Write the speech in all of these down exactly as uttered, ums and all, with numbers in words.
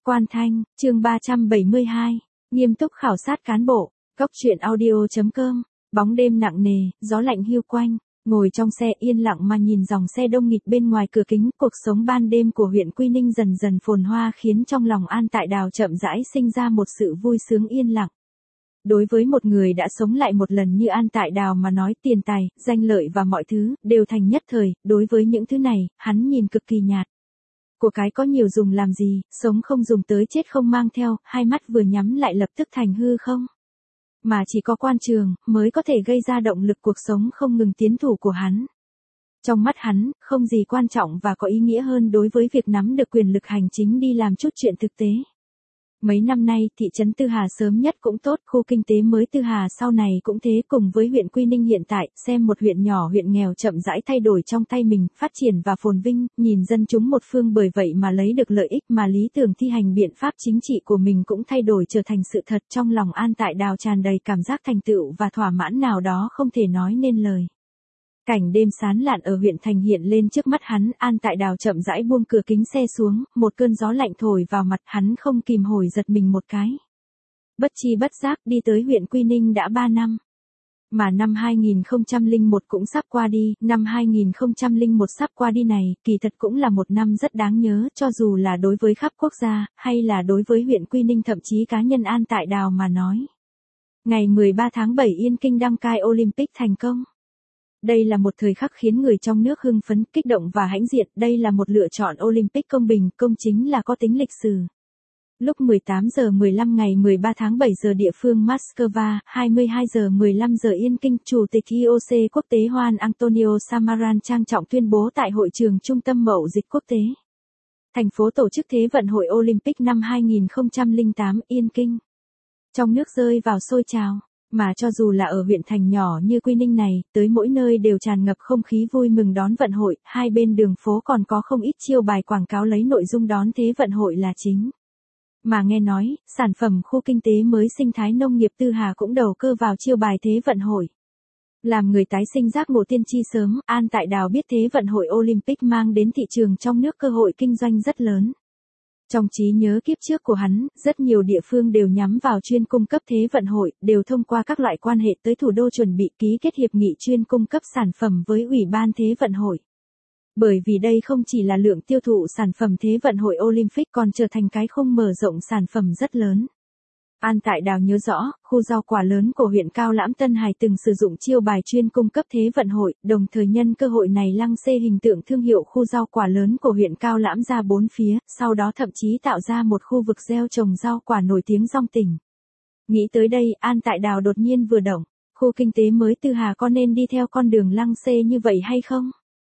Quan Thanh, chương ba trăm bảy mươi hai, nghiêm túc khảo sát cán bộ, góc truyện audio chấm com, bóng đêm nặng nề, gió lạnh hiu quanh, ngồi trong xe yên lặng mà nhìn dòng xe đông nghịt bên ngoài cửa kính, cuộc sống ban đêm của huyện Quy Ninh dần dần phồn hoa khiến trong lòng An Tại Đào chậm rãi sinh ra một sự vui sướng yên lặng. Đối với một người đã sống lại một lần như An Tại Đào mà nói tiền tài, danh lợi và mọi thứ, đều thành nhất thời, đối với những thứ này, hắn nhìn cực kỳ nhạt. Của cái có nhiều dùng làm gì, sống không dùng tới chết không mang theo, hai mắt vừa nhắm lại lập tức thành hư không. Mà chỉ có quan trường, mới có thể gây ra động lực cuộc sống không ngừng tiến thủ của hắn. Trong mắt hắn, không gì quan trọng và có ý nghĩa hơn đối với việc nắm được quyền lực hành chính đi làm chút chuyện thực tế. Mấy năm nay, thị trấn Tư Hà sớm nhất cũng tốt, khu kinh tế mới Tư Hà sau này cũng thế, cùng với huyện Quy Ninh hiện tại, xem một huyện nhỏ huyện nghèo chậm rãi thay đổi trong tay mình, phát triển và phồn vinh, nhìn dân chúng một phương bởi vậy mà lấy được lợi ích mà lý tưởng thi hành biện pháp chính trị của mình cũng thay đổi trở thành sự thật. Trong lòng An Tại Đào tràn đầy cảm giác thành tựu và thỏa mãn nào đó không thể nói nên lời. Cảnh đêm sán lạn ở huyện thành hiện lên trước mắt hắn, An Tại Đào chậm rãi buông cửa kính xe xuống, một cơn gió lạnh thổi vào mặt, hắn không kìm hồi giật mình một cái. Bất chi bất giác đi tới huyện Quy Ninh đã ba năm. Mà năm hai nghìn không trăm lẻ một cũng sắp qua đi, năm hai nghìn không trăm lẻ một sắp qua đi này, kỳ thật cũng là một năm rất đáng nhớ, cho dù là đối với khắp quốc gia, hay là đối với huyện Quy Ninh thậm chí cá nhân An Tại Đào mà nói. Ngày mười ba tháng bảy Yên Kinh đăng cai Olympic thành công. Đây là một thời khắc khiến người trong nước hưng phấn, kích động và hãnh diện, đây là một lựa chọn Olympic công bình, công chính là có tính lịch sử. Lúc mười tám giờ mười lăm ngày mười ba tháng bảy giờ địa phương Moscow, hai mươi hai giờ mười lăm giờ Yên Kinh, Chủ tịch i o xê quốc tế Juan Antonio Samaran trang trọng tuyên bố tại hội trường Trung tâm Mậu dịch quốc tế. Thành phố tổ chức Thế vận hội Olympic năm hai nghìn không trăm lẻ tám, Yên Kinh. Trong nước rơi vào sôi trào. Mà cho dù là ở huyện thành nhỏ như Quy Ninh này, tới mỗi nơi đều tràn ngập không khí vui mừng đón vận hội, hai bên đường phố còn có không ít chiêu bài quảng cáo lấy nội dung đón Thế vận hội là chính. Mà nghe nói, sản phẩm khu kinh tế mới sinh thái nông nghiệp Tư Hà cũng đầu cơ vào chiêu bài Thế vận hội. Làm người tái sinh giác ngộ tiên tri sớm, An Tại Đào biết Thế vận hội Olympic mang đến thị trường trong nước cơ hội kinh doanh rất lớn. Trong trí nhớ kiếp trước của hắn, rất nhiều địa phương đều nhắm vào chuyên cung cấp Thế vận hội, đều thông qua các loại quan hệ tới thủ đô chuẩn bị ký kết hiệp nghị chuyên cung cấp sản phẩm với Ủy ban Thế vận hội. Bởi vì đây không chỉ là lượng tiêu thụ sản phẩm Thế vận hội Olympic còn trở thành cái khung mở rộng sản phẩm rất lớn. An Tại Đào nhớ rõ, khu rau quả lớn của huyện Cao Lãm Tân Hải từng sử dụng chiêu bài chuyên cung cấp Thế vận hội, đồng thời nhân cơ hội này lăng xê hình tượng thương hiệu khu rau quả lớn của huyện Cao Lãm ra bốn phía, sau đó thậm chí tạo ra một khu vực gieo trồng rau quả nổi tiếng trong tỉnh. Nghĩ tới đây, An Tại Đào đột nhiên vừa động, khu kinh tế mới Tư Hà có nên đi theo con đường lăng xê như vậy hay không?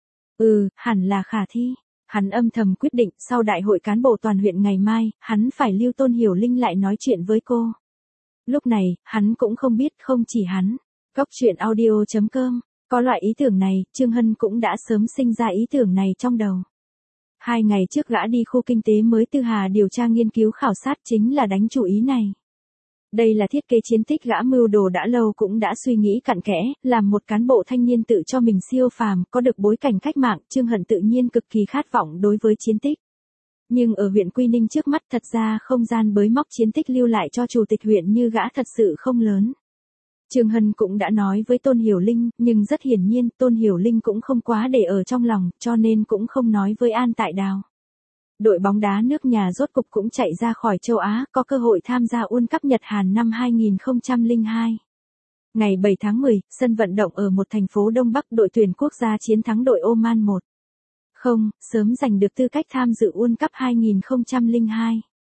Ừ, hẳn là khả thi. Hắn âm thầm quyết định, sau đại hội cán bộ toàn huyện ngày mai, hắn phải lưu Tôn Hiểu Linh lại nói chuyện với cô. Lúc này, hắn cũng không biết, không chỉ hắn. Góc truyện audio chấm com, có loại ý tưởng này, Trương Hân cũng đã sớm sinh ra ý tưởng này trong đầu. Hai ngày trước gã đi khu kinh tế mới Tư Hà điều tra nghiên cứu khảo sát chính là đánh chủ ý này. Đây là thiết kế chiến tích gã mưu đồ đã lâu cũng đã suy nghĩ cặn kẽ, làm một cán bộ thanh niên tự cho mình siêu phàm, có được bối cảnh cách mạng, Trương Hân tự nhiên cực kỳ khát vọng đối với chiến tích. Nhưng ở huyện Quy Ninh trước mắt thật ra không gian bới móc chiến tích lưu lại cho chủ tịch huyện như gã thật sự không lớn. Trương Hân cũng đã nói với Tôn Hiểu Linh, nhưng rất hiển nhiên Tôn Hiểu Linh cũng không quá để ở trong lòng, cho nên cũng không nói với An Tại Đào. Đội bóng đá nước nhà rốt cục cũng chạy ra khỏi châu Á, có cơ hội tham gia World Cup Nhật Hàn năm hai nghìn không trăm lẻ hai. Ngày bảy tháng mười, sân vận động ở một thành phố Đông Bắc, đội tuyển quốc gia chiến thắng đội Oman một không, sớm giành được tư cách tham dự World Cup hai nghìn không trăm lẻ hai.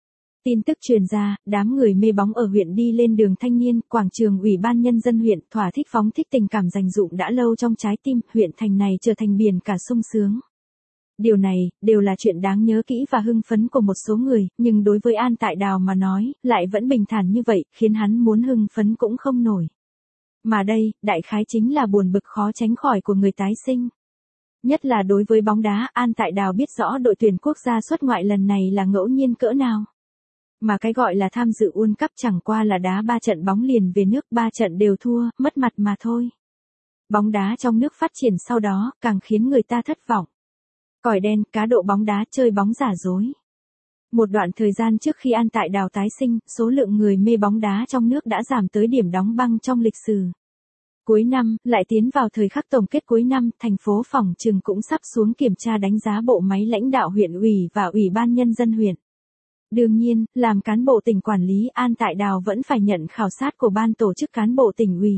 Tin tức truyền ra, đám người mê bóng ở huyện đi lên đường thanh niên, quảng trường Ủy ban Nhân dân huyện, thỏa thích phóng thích tình cảm dành dụm đã lâu trong trái tim, huyện thành này trở thành biển cả sung sướng. Điều này, đều là chuyện đáng nhớ kỹ và hưng phấn của một số người, nhưng đối với An Tại Đào mà nói, lại vẫn bình thản như vậy, khiến hắn muốn hưng phấn cũng không nổi. Mà đây, đại khái chính là buồn bực khó tránh khỏi của người tái sinh. Nhất là đối với bóng đá, An Tại Đào biết rõ đội tuyển quốc gia xuất ngoại lần này là ngẫu nhiên cỡ nào. Mà cái gọi là tham dự World Cup chẳng qua là đá ba trận bóng liền về nước, ba trận đều thua, mất mặt mà thôi. Bóng đá trong nước phát triển sau đó, càng khiến người ta thất vọng. Còi đen, cá độ bóng đá, chơi bóng giả dối. Một đoạn thời gian trước khi An Tại Đào tái sinh, số lượng người mê bóng đá trong nước đã giảm tới điểm đóng băng trong lịch sử. Cuối năm, lại tiến vào thời khắc tổng kết cuối năm, thành phố phỏng chừng cũng sắp xuống kiểm tra đánh giá bộ máy lãnh đạo huyện ủy và ủy ban nhân dân huyện. Đương nhiên, làm cán bộ tỉnh quản lý, An Tại Đào vẫn phải nhận khảo sát của ban tổ chức cán bộ tỉnh ủy.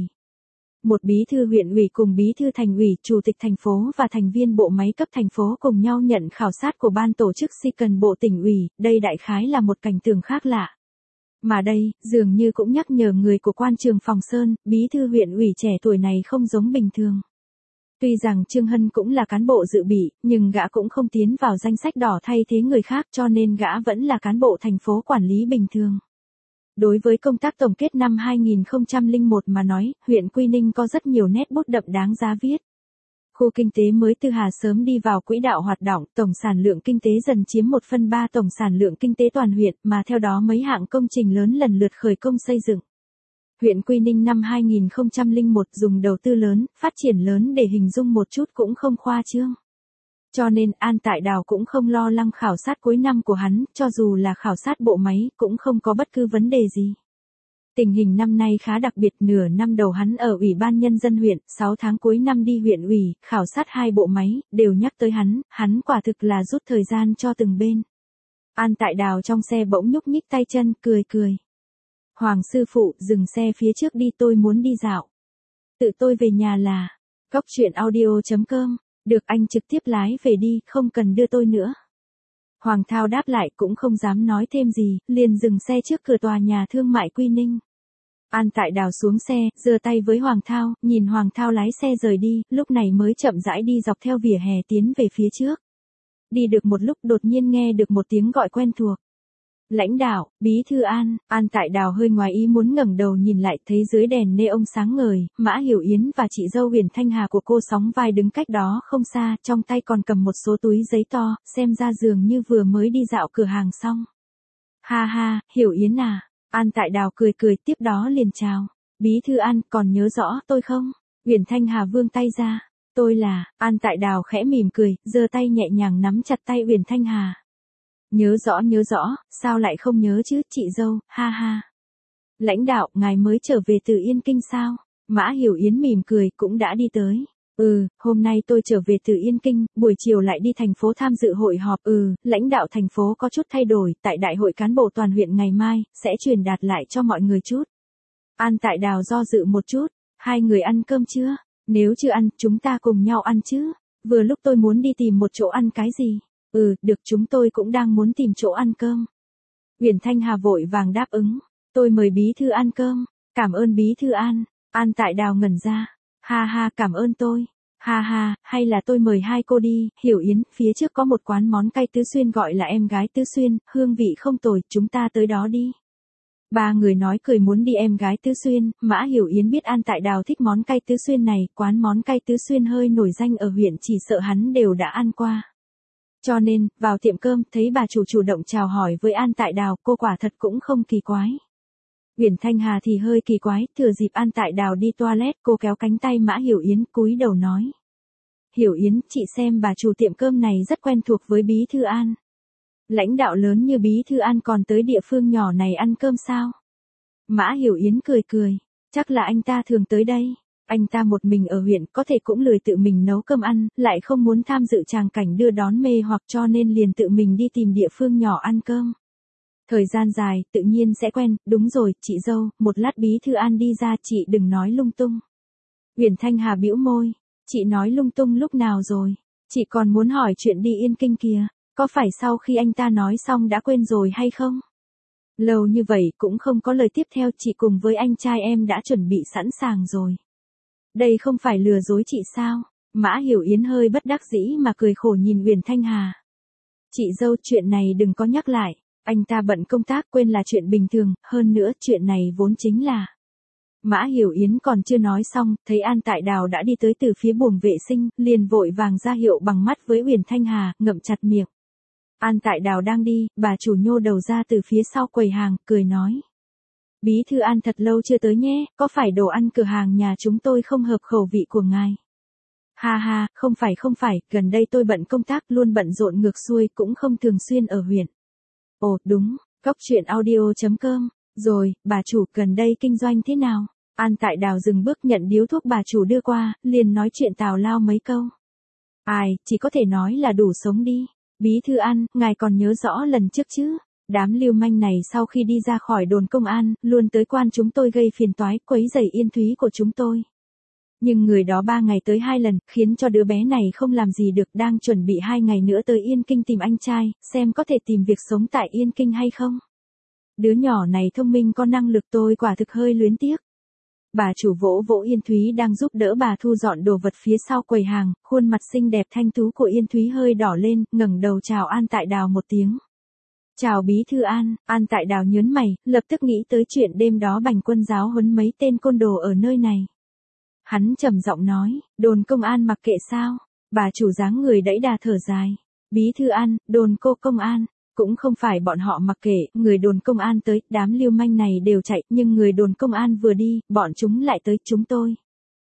Một bí thư huyện ủy cùng bí thư thành ủy, chủ tịch thành phố và thành viên bộ máy cấp thành phố cùng nhau nhận khảo sát của ban tổ chức si cần bộ tỉnh ủy, đây đại khái là một cảnh tượng khác lạ. Mà đây, dường như cũng nhắc nhở người của quan trường Phòng Sơn, bí thư huyện ủy trẻ tuổi này không giống bình thường. Tuy rằng Trương Hân cũng là cán bộ dự bị, nhưng gã cũng không tiến vào danh sách đỏ thay thế người khác cho nên gã vẫn là cán bộ thành phố quản lý bình thường. Đối với công tác tổng kết năm hai nghìn không trăm lẻ một mà nói, huyện Quy Ninh có rất nhiều nét bút đậm đáng giá viết. Khu kinh tế mới Tư Hà sớm đi vào quỹ đạo hoạt động, tổng sản lượng kinh tế dần chiếm một phần ba tổng sản lượng kinh tế toàn huyện, mà theo đó mấy hạng công trình lớn lần lượt khởi công xây dựng. Huyện Quy Ninh năm hai nghìn không trăm lẻ một dùng đầu tư lớn, phát triển lớn để hình dung một chút cũng không khoa trương. Cho nên An Tại Đào cũng không lo lắng khảo sát cuối năm của hắn, cho dù là khảo sát bộ máy cũng không có bất cứ vấn đề gì. Tình hình năm nay khá đặc biệt, nửa năm đầu hắn ở Ủy ban Nhân dân huyện, sáu tháng cuối năm đi huyện ủy, khảo sát hai bộ máy, đều nhắc tới hắn, hắn quả thực là rút thời gian cho từng bên. An Tại Đào trong xe bỗng nhúc nhích tay chân, cười cười. Hoàng sư phụ, dừng xe phía trước đi, tôi muốn đi dạo. Tự tôi về nhà là, góc chuyện audio chấm com, được anh trực tiếp lái về đi, không cần đưa tôi nữa. Hoàng Thao đáp lại cũng không dám nói thêm gì, liền dừng xe trước cửa tòa nhà thương mại Quy Ninh. An Tại Đào xuống xe, giơ tay với Hoàng Thao, nhìn Hoàng Thao lái xe rời đi, lúc này mới chậm rãi đi dọc theo vỉa hè tiến về phía trước. Đi được một lúc đột nhiên nghe được một tiếng gọi quen thuộc. Lãnh đạo, bí thư An, An Tại Đào hơi ngoài ý muốn ngẩng đầu nhìn lại, thấy dưới đèn neon sáng ngời, Mã Hiểu Yến và chị dâu Huyền Thanh Hà của cô sóng vai đứng cách đó không xa, trong tay còn cầm một số túi giấy to, xem ra dường như vừa mới đi dạo cửa hàng xong. Ha ha, Hiểu Yến à, An Tại Đào cười cười tiếp đó liền chào. Bí thư An, còn nhớ rõ tôi không? Huyền Thanh Hà vươn tay ra. Tôi là, An Tại Đào khẽ mỉm cười, giơ tay nhẹ nhàng nắm chặt tay Huyền Thanh Hà. Nhớ rõ nhớ rõ, sao lại không nhớ chứ, chị dâu, ha ha. Lãnh đạo, ngài mới trở về từ Yên Kinh sao? Mã Hiểu Yến mỉm cười, cũng đã đi tới. Ừ, hôm nay tôi trở về từ Yên Kinh, buổi chiều lại đi thành phố tham dự hội họp. Ừ, lãnh đạo thành phố có chút thay đổi, tại đại hội cán bộ toàn huyện ngày mai, sẽ truyền đạt lại cho mọi người chút. An Tại Đào do dự một chút, hai người ăn cơm chưa? Nếu chưa ăn, chúng ta cùng nhau ăn chứ? Vừa lúc tôi muốn đi tìm một chỗ ăn cái gì? Ừ, được, chúng tôi cũng đang muốn tìm chỗ ăn cơm. Huyền Thanh Hà vội vàng đáp ứng. Tôi mời bí thư ăn cơm. Cảm ơn bí thư An. An Tại Đào ngẩn ra. Ha ha, cảm ơn tôi. Ha ha, hay là tôi mời hai cô đi. Hiểu Yến, phía trước có một quán món cay Tứ Xuyên gọi là Em Gái Tứ Xuyên, hương vị không tồi, chúng ta tới đó đi. Ba người nói cười muốn đi Em Gái Tứ Xuyên, Mã Hiểu Yến biết An Tại Đào thích món cay Tứ Xuyên này, quán món cay Tứ Xuyên hơi nổi danh ở huyện, chỉ sợ hắn đều đã ăn qua. Cho nên, vào tiệm cơm, thấy bà chủ chủ động chào hỏi với An Tại Đào, cô quả thật cũng không kỳ quái. Huyền Thanh Hà thì hơi kỳ quái, thừa dịp An Tại Đào đi toilet, cô kéo cánh tay Mã Hiểu Yến, cúi đầu nói. Hiểu Yến, chị xem bà chủ tiệm cơm này rất quen thuộc với bí thư An. Lãnh đạo lớn như bí thư An còn tới địa phương nhỏ này ăn cơm sao? Mã Hiểu Yến cười cười, chắc là anh ta thường tới đây. Anh ta một mình ở huyện, có thể cũng lười tự mình nấu cơm ăn, lại không muốn tham dự tràng cảnh đưa đón mê hoặc cho nên liền tự mình đi tìm địa phương nhỏ ăn cơm. Thời gian dài, tự nhiên sẽ quen, đúng rồi, chị dâu, một lát bí thư An đi ra, chị đừng nói lung tung. Huyền Thanh Hà bĩu môi, chị nói lung tung lúc nào rồi, chị còn muốn hỏi chuyện đi Yên Kinh kìa, có phải sau khi anh ta nói xong đã quên rồi hay không? Lâu như vậy cũng không có lời tiếp theo, chị cùng với anh trai em đã chuẩn bị sẵn sàng rồi. Đây không phải lừa dối chị sao? Mã Hiểu Yến hơi bất đắc dĩ mà cười khổ nhìn Huyền Thanh Hà. Chị dâu, chuyện này đừng có nhắc lại, anh ta bận công tác quên là chuyện bình thường, hơn nữa chuyện này vốn chính là. Mã Hiểu Yến còn chưa nói xong, thấy An Tại Đào đã đi tới từ phía buồng vệ sinh, liền vội vàng ra hiệu bằng mắt với Huyền Thanh Hà, ngậm chặt miệng. An Tại Đào đang đi, bà chủ nhô đầu ra từ phía sau quầy hàng, cười nói. Bí thư An thật lâu chưa tới nhé, có phải đồ ăn cửa hàng nhà chúng tôi không hợp khẩu vị của ngài? Ha ha, không phải không phải, gần đây tôi bận công tác luôn bận rộn ngược xuôi cũng không thường xuyên ở huyện. Ồ, đúng, Cốc truyện audio.com. Rồi, bà chủ, gần đây kinh doanh thế nào? An Tại Đào dừng bước nhận điếu thuốc bà chủ đưa qua, liền nói chuyện tào lao mấy câu. Ai, chỉ có thể nói là đủ sống đi. Bí thư An, ngài còn nhớ rõ lần trước chứ? Đám lưu manh này sau khi đi ra khỏi đồn công an, luôn tới quan chúng tôi gây phiền toái, quấy rầy yên thúy của chúng tôi. Nhưng người đó ba ngày tới hai lần, khiến cho đứa bé này không làm gì được, đang chuẩn bị hai ngày nữa tới Yên Kinh tìm anh trai, xem có thể tìm việc sống tại Yên Kinh hay không. Đứa nhỏ này thông minh có năng lực, tôi quả thực hơi luyến tiếc. Bà chủ vỗ vỗ Yên Thúy đang giúp đỡ bà thu dọn đồ vật phía sau quầy hàng, khuôn mặt xinh đẹp thanh tú của Yên Thúy hơi đỏ lên, ngẩng đầu chào An Tại Đào một tiếng. Chào bí thư An. An Tại Đào nhớn mày, lập tức nghĩ tới chuyện đêm đó Bành Quân giáo huấn mấy tên côn đồ ở nơi này. Hắn trầm giọng nói, đồn công an mặc kệ sao? Bà chủ dáng người đẫy đà thở dài. Bí thư An, đồn cô công an. Cũng không phải bọn họ mặc kệ, người đồn công an tới, đám lưu manh này đều chạy, nhưng người đồn công an vừa đi, bọn chúng lại tới chúng tôi.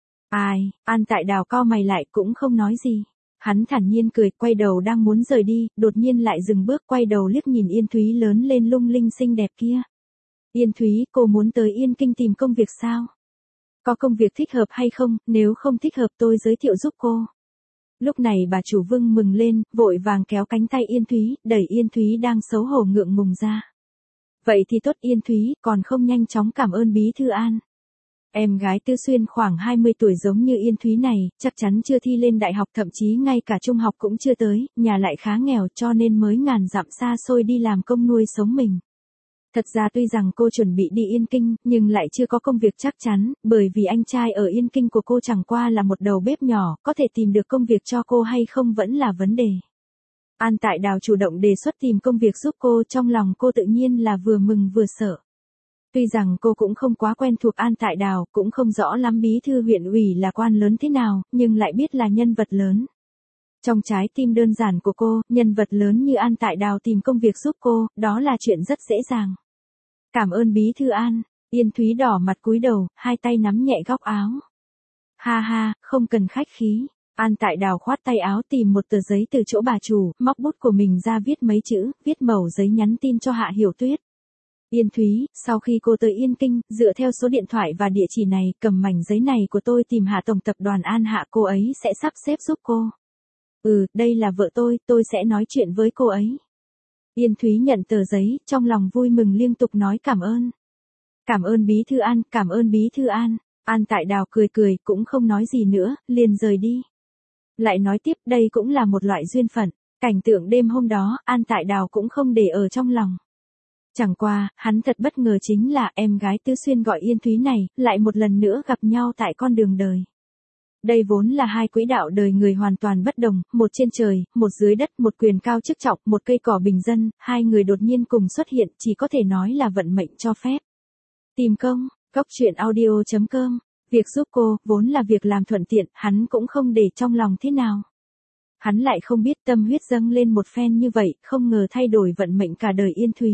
Ai, An Tại Đào cau mày lại cũng không nói gì. Hắn thản nhiên cười, quay đầu đang muốn rời đi, đột nhiên lại dừng bước, quay đầu liếc nhìn Yên Thúy lớn lên lung linh xinh đẹp kia. Yên Thúy, cô muốn tới Yên Kinh tìm công việc sao? Có công việc thích hợp hay không, nếu không thích hợp tôi giới thiệu giúp cô. Lúc này bà chủ Vương mừng lên, vội vàng kéo cánh tay Yên Thúy, đẩy Yên Thúy đang xấu hổ ngượng ngùng ra. Vậy thì tốt Yên Thúy, còn không nhanh chóng cảm ơn bí thư An. Em gái Tư Xuyên khoảng hai mươi tuổi giống như Yên Thúy này, chắc chắn chưa thi lên đại học, thậm chí ngay cả trung học cũng chưa tới, nhà lại khá nghèo cho nên mới ngàn dặm xa xôi đi làm công nuôi sống mình. Thật ra tuy rằng cô chuẩn bị đi Yên Kinh, nhưng lại chưa có công việc chắc chắn, bởi vì anh trai ở Yên Kinh của cô chẳng qua là một đầu bếp nhỏ, có thể tìm được công việc cho cô hay không vẫn là vấn đề. An Tại Đào chủ động đề xuất tìm công việc giúp cô, trong lòng cô tự nhiên là vừa mừng vừa sợ. Tuy rằng cô cũng không quá quen thuộc An Tại Đào, cũng không rõ lắm bí thư huyện ủy là quan lớn thế nào, nhưng lại biết là nhân vật lớn. Trong trái tim đơn giản của cô, nhân vật lớn như An Tại Đào tìm công việc giúp cô, đó là chuyện rất dễ dàng. Cảm ơn bí thư An. Yên Thúy đỏ mặt cúi đầu, hai tay nắm nhẹ góc áo. Ha ha, không cần khách khí. An Tại Đào khoát tay áo tìm một tờ giấy từ chỗ bà chủ, móc bút của mình ra viết mấy chữ, viết mẩu giấy nhắn tin cho Hạ Hiểu Tuyết. Yên Thúy, sau khi cô tới Yên Kinh, dựa theo số điện thoại và địa chỉ này, cầm mảnh giấy này của tôi tìm Hạ tổng tập đoàn An Hạ, cô ấy sẽ sắp xếp giúp cô. Ừ, đây là vợ tôi, tôi sẽ nói chuyện với cô ấy. Yên Thúy nhận tờ giấy, trong lòng vui mừng liên tục nói cảm ơn. Cảm ơn bí thư An, cảm ơn bí thư An. An Tại Đào cười cười, cũng không nói gì nữa, liền rời đi. Lại nói tiếp, đây cũng là một loại duyên phận. Cảnh tượng đêm hôm đó, An Tại Đào cũng không để ở trong lòng. Chẳng qua, hắn thật bất ngờ chính là em gái Tư Xuyên gọi Yên Thúy này, lại một lần nữa gặp nhau tại con đường đời. Đây vốn là hai quỹ đạo đời người hoàn toàn bất đồng, một trên trời, một dưới đất, một quyền cao chức trọng, một cây cỏ bình dân, hai người đột nhiên cùng xuất hiện, chỉ có thể nói là vận mệnh cho phép. Tìm công, Cốc truyện audio.com, việc giúp cô, vốn là việc làm thuận tiện, hắn cũng không để trong lòng thế nào. Hắn lại không biết tâm huyết dâng lên một phen như vậy, không ngờ thay đổi vận mệnh cả đời Yên Thúy.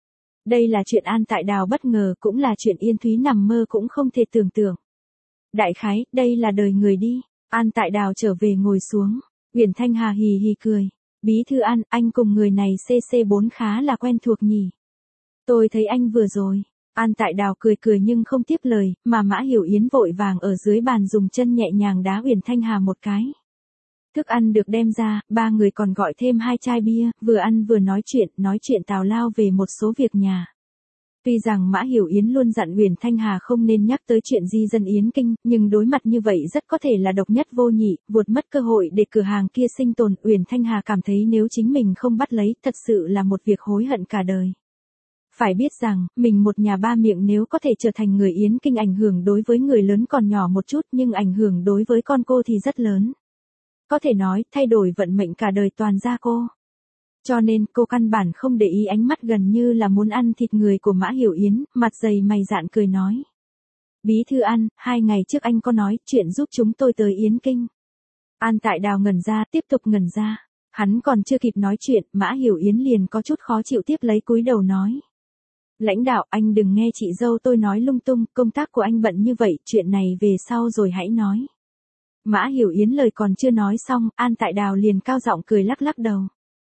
Đây là chuyện An Tại Đào bất ngờ, cũng là chuyện Yên Thúy nằm mơ cũng không thể tưởng tượng. Đại khái, đây là đời người đi. An Tại Đào trở về ngồi xuống. Uyển Thanh Hà hì hì cười. Bí thư An, anh cùng người này xê xê bốn khá là quen thuộc nhỉ. Tôi thấy anh vừa rồi. An Tại Đào cười cười nhưng không tiếp lời, mà Mã Hiểu Yến vội vàng ở dưới bàn dùng chân nhẹ nhàng đá Uyển Thanh Hà một cái. Thức ăn được đem ra, ba người còn gọi thêm hai chai bia, vừa ăn vừa nói chuyện, nói chuyện tào lao về một số việc nhà. Tuy rằng Mã Hiểu Yến luôn dặn Uyển Thanh Hà không nên nhắc tới chuyện di dân Yến Kinh, nhưng đối mặt như vậy rất có thể là độc nhất vô nhị, vụt mất cơ hội để cửa hàng kia sinh tồn. Uyển Thanh Hà cảm thấy nếu chính mình không bắt lấy, thật sự là một việc hối hận cả đời. Phải biết rằng, mình một nhà ba miệng nếu có thể trở thành người Yến Kinh, ảnh hưởng đối với người lớn còn nhỏ một chút, nhưng ảnh hưởng đối với con cô thì rất lớn. Có thể nói, thay đổi vận mệnh cả đời toàn ra cô. Cho nên, cô căn bản không để ý ánh mắt gần như là muốn ăn thịt người của Mã Hiểu Yến, mặt dày mày dạn cười nói. Bí thư An, hai ngày trước anh có nói chuyện giúp chúng tôi tới Yến Kinh. An Tại Đào ngẩn ra, tiếp tục ngẩn ra. Hắn còn chưa kịp nói chuyện, Mã Hiểu Yến liền có chút khó chịu tiếp lấy cúi đầu nói. Lãnh đạo, anh đừng nghe chị dâu tôi nói lung tung, công tác của anh bận như vậy, chuyện này về sau rồi hãy nói. Mã Hiểu Yến lời còn chưa nói xong, An Tại Đào liền cao giọng cười lắc lắc đầu.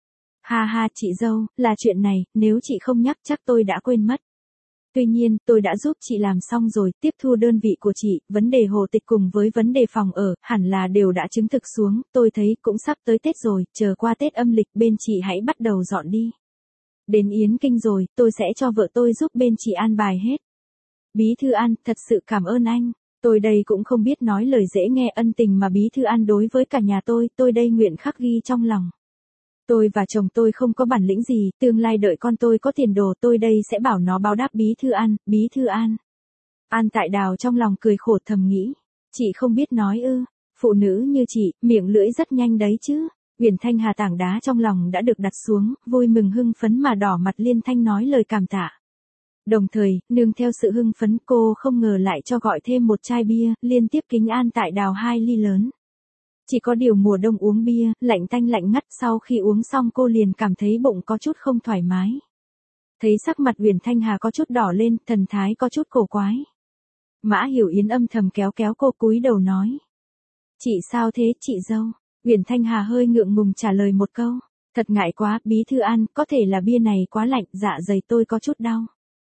Ha ha chị dâu, là chuyện này, nếu chị không nhắc chắc tôi đã quên mất. Tuy nhiên, tôi đã giúp chị làm xong rồi, tiếp thu đơn vị của chị, vấn đề hồ tịch cùng với vấn đề phòng ở, hẳn là đều đã chứng thực xuống, tôi thấy cũng sắp tới Tết rồi, chờ qua Tết âm lịch bên chị hãy bắt đầu dọn đi. Đến Yến Kinh rồi, tôi sẽ cho vợ tôi giúp bên chị an bài hết. Bí thư An, thật sự cảm ơn anh. Tôi đây cũng không biết nói lời dễ nghe ân tình mà Bí thư An đối với cả nhà tôi, tôi đây nguyện khắc ghi trong lòng. Tôi và chồng tôi không có bản lĩnh gì, tương lai đợi con tôi có tiền đồ tôi đây sẽ bảo nó báo đáp Bí thư An, Bí thư An. An Tại Đào trong lòng cười khổ thầm nghĩ. Chị không biết nói ư, phụ nữ như chị, miệng lưỡi rất nhanh đấy chứ. Uyển Thanh Hà tảng đá trong lòng đã được đặt xuống, vui mừng hưng phấn mà đỏ mặt liên thanh nói lời cảm tạ. Đồng thời, nương theo sự hưng phấn cô không ngờ lại cho gọi thêm một chai bia, liên tiếp kính An Tại Đào hai ly lớn. Chỉ có điều mùa đông uống bia, lạnh tanh lạnh ngắt sau khi uống xong cô liền cảm thấy bụng có chút không thoải mái. Thấy sắc mặt Uyển Thanh Hà có chút đỏ lên, thần thái có chút cổ quái. Mã Hiểu Yến âm thầm kéo kéo cô cúi đầu nói. Chị sao thế chị dâu? Uyển Thanh Hà hơi ngượng ngùng trả lời một câu. Thật ngại quá, Bí thư An, có thể là bia này quá lạnh, dạ dày tôi có chút đau.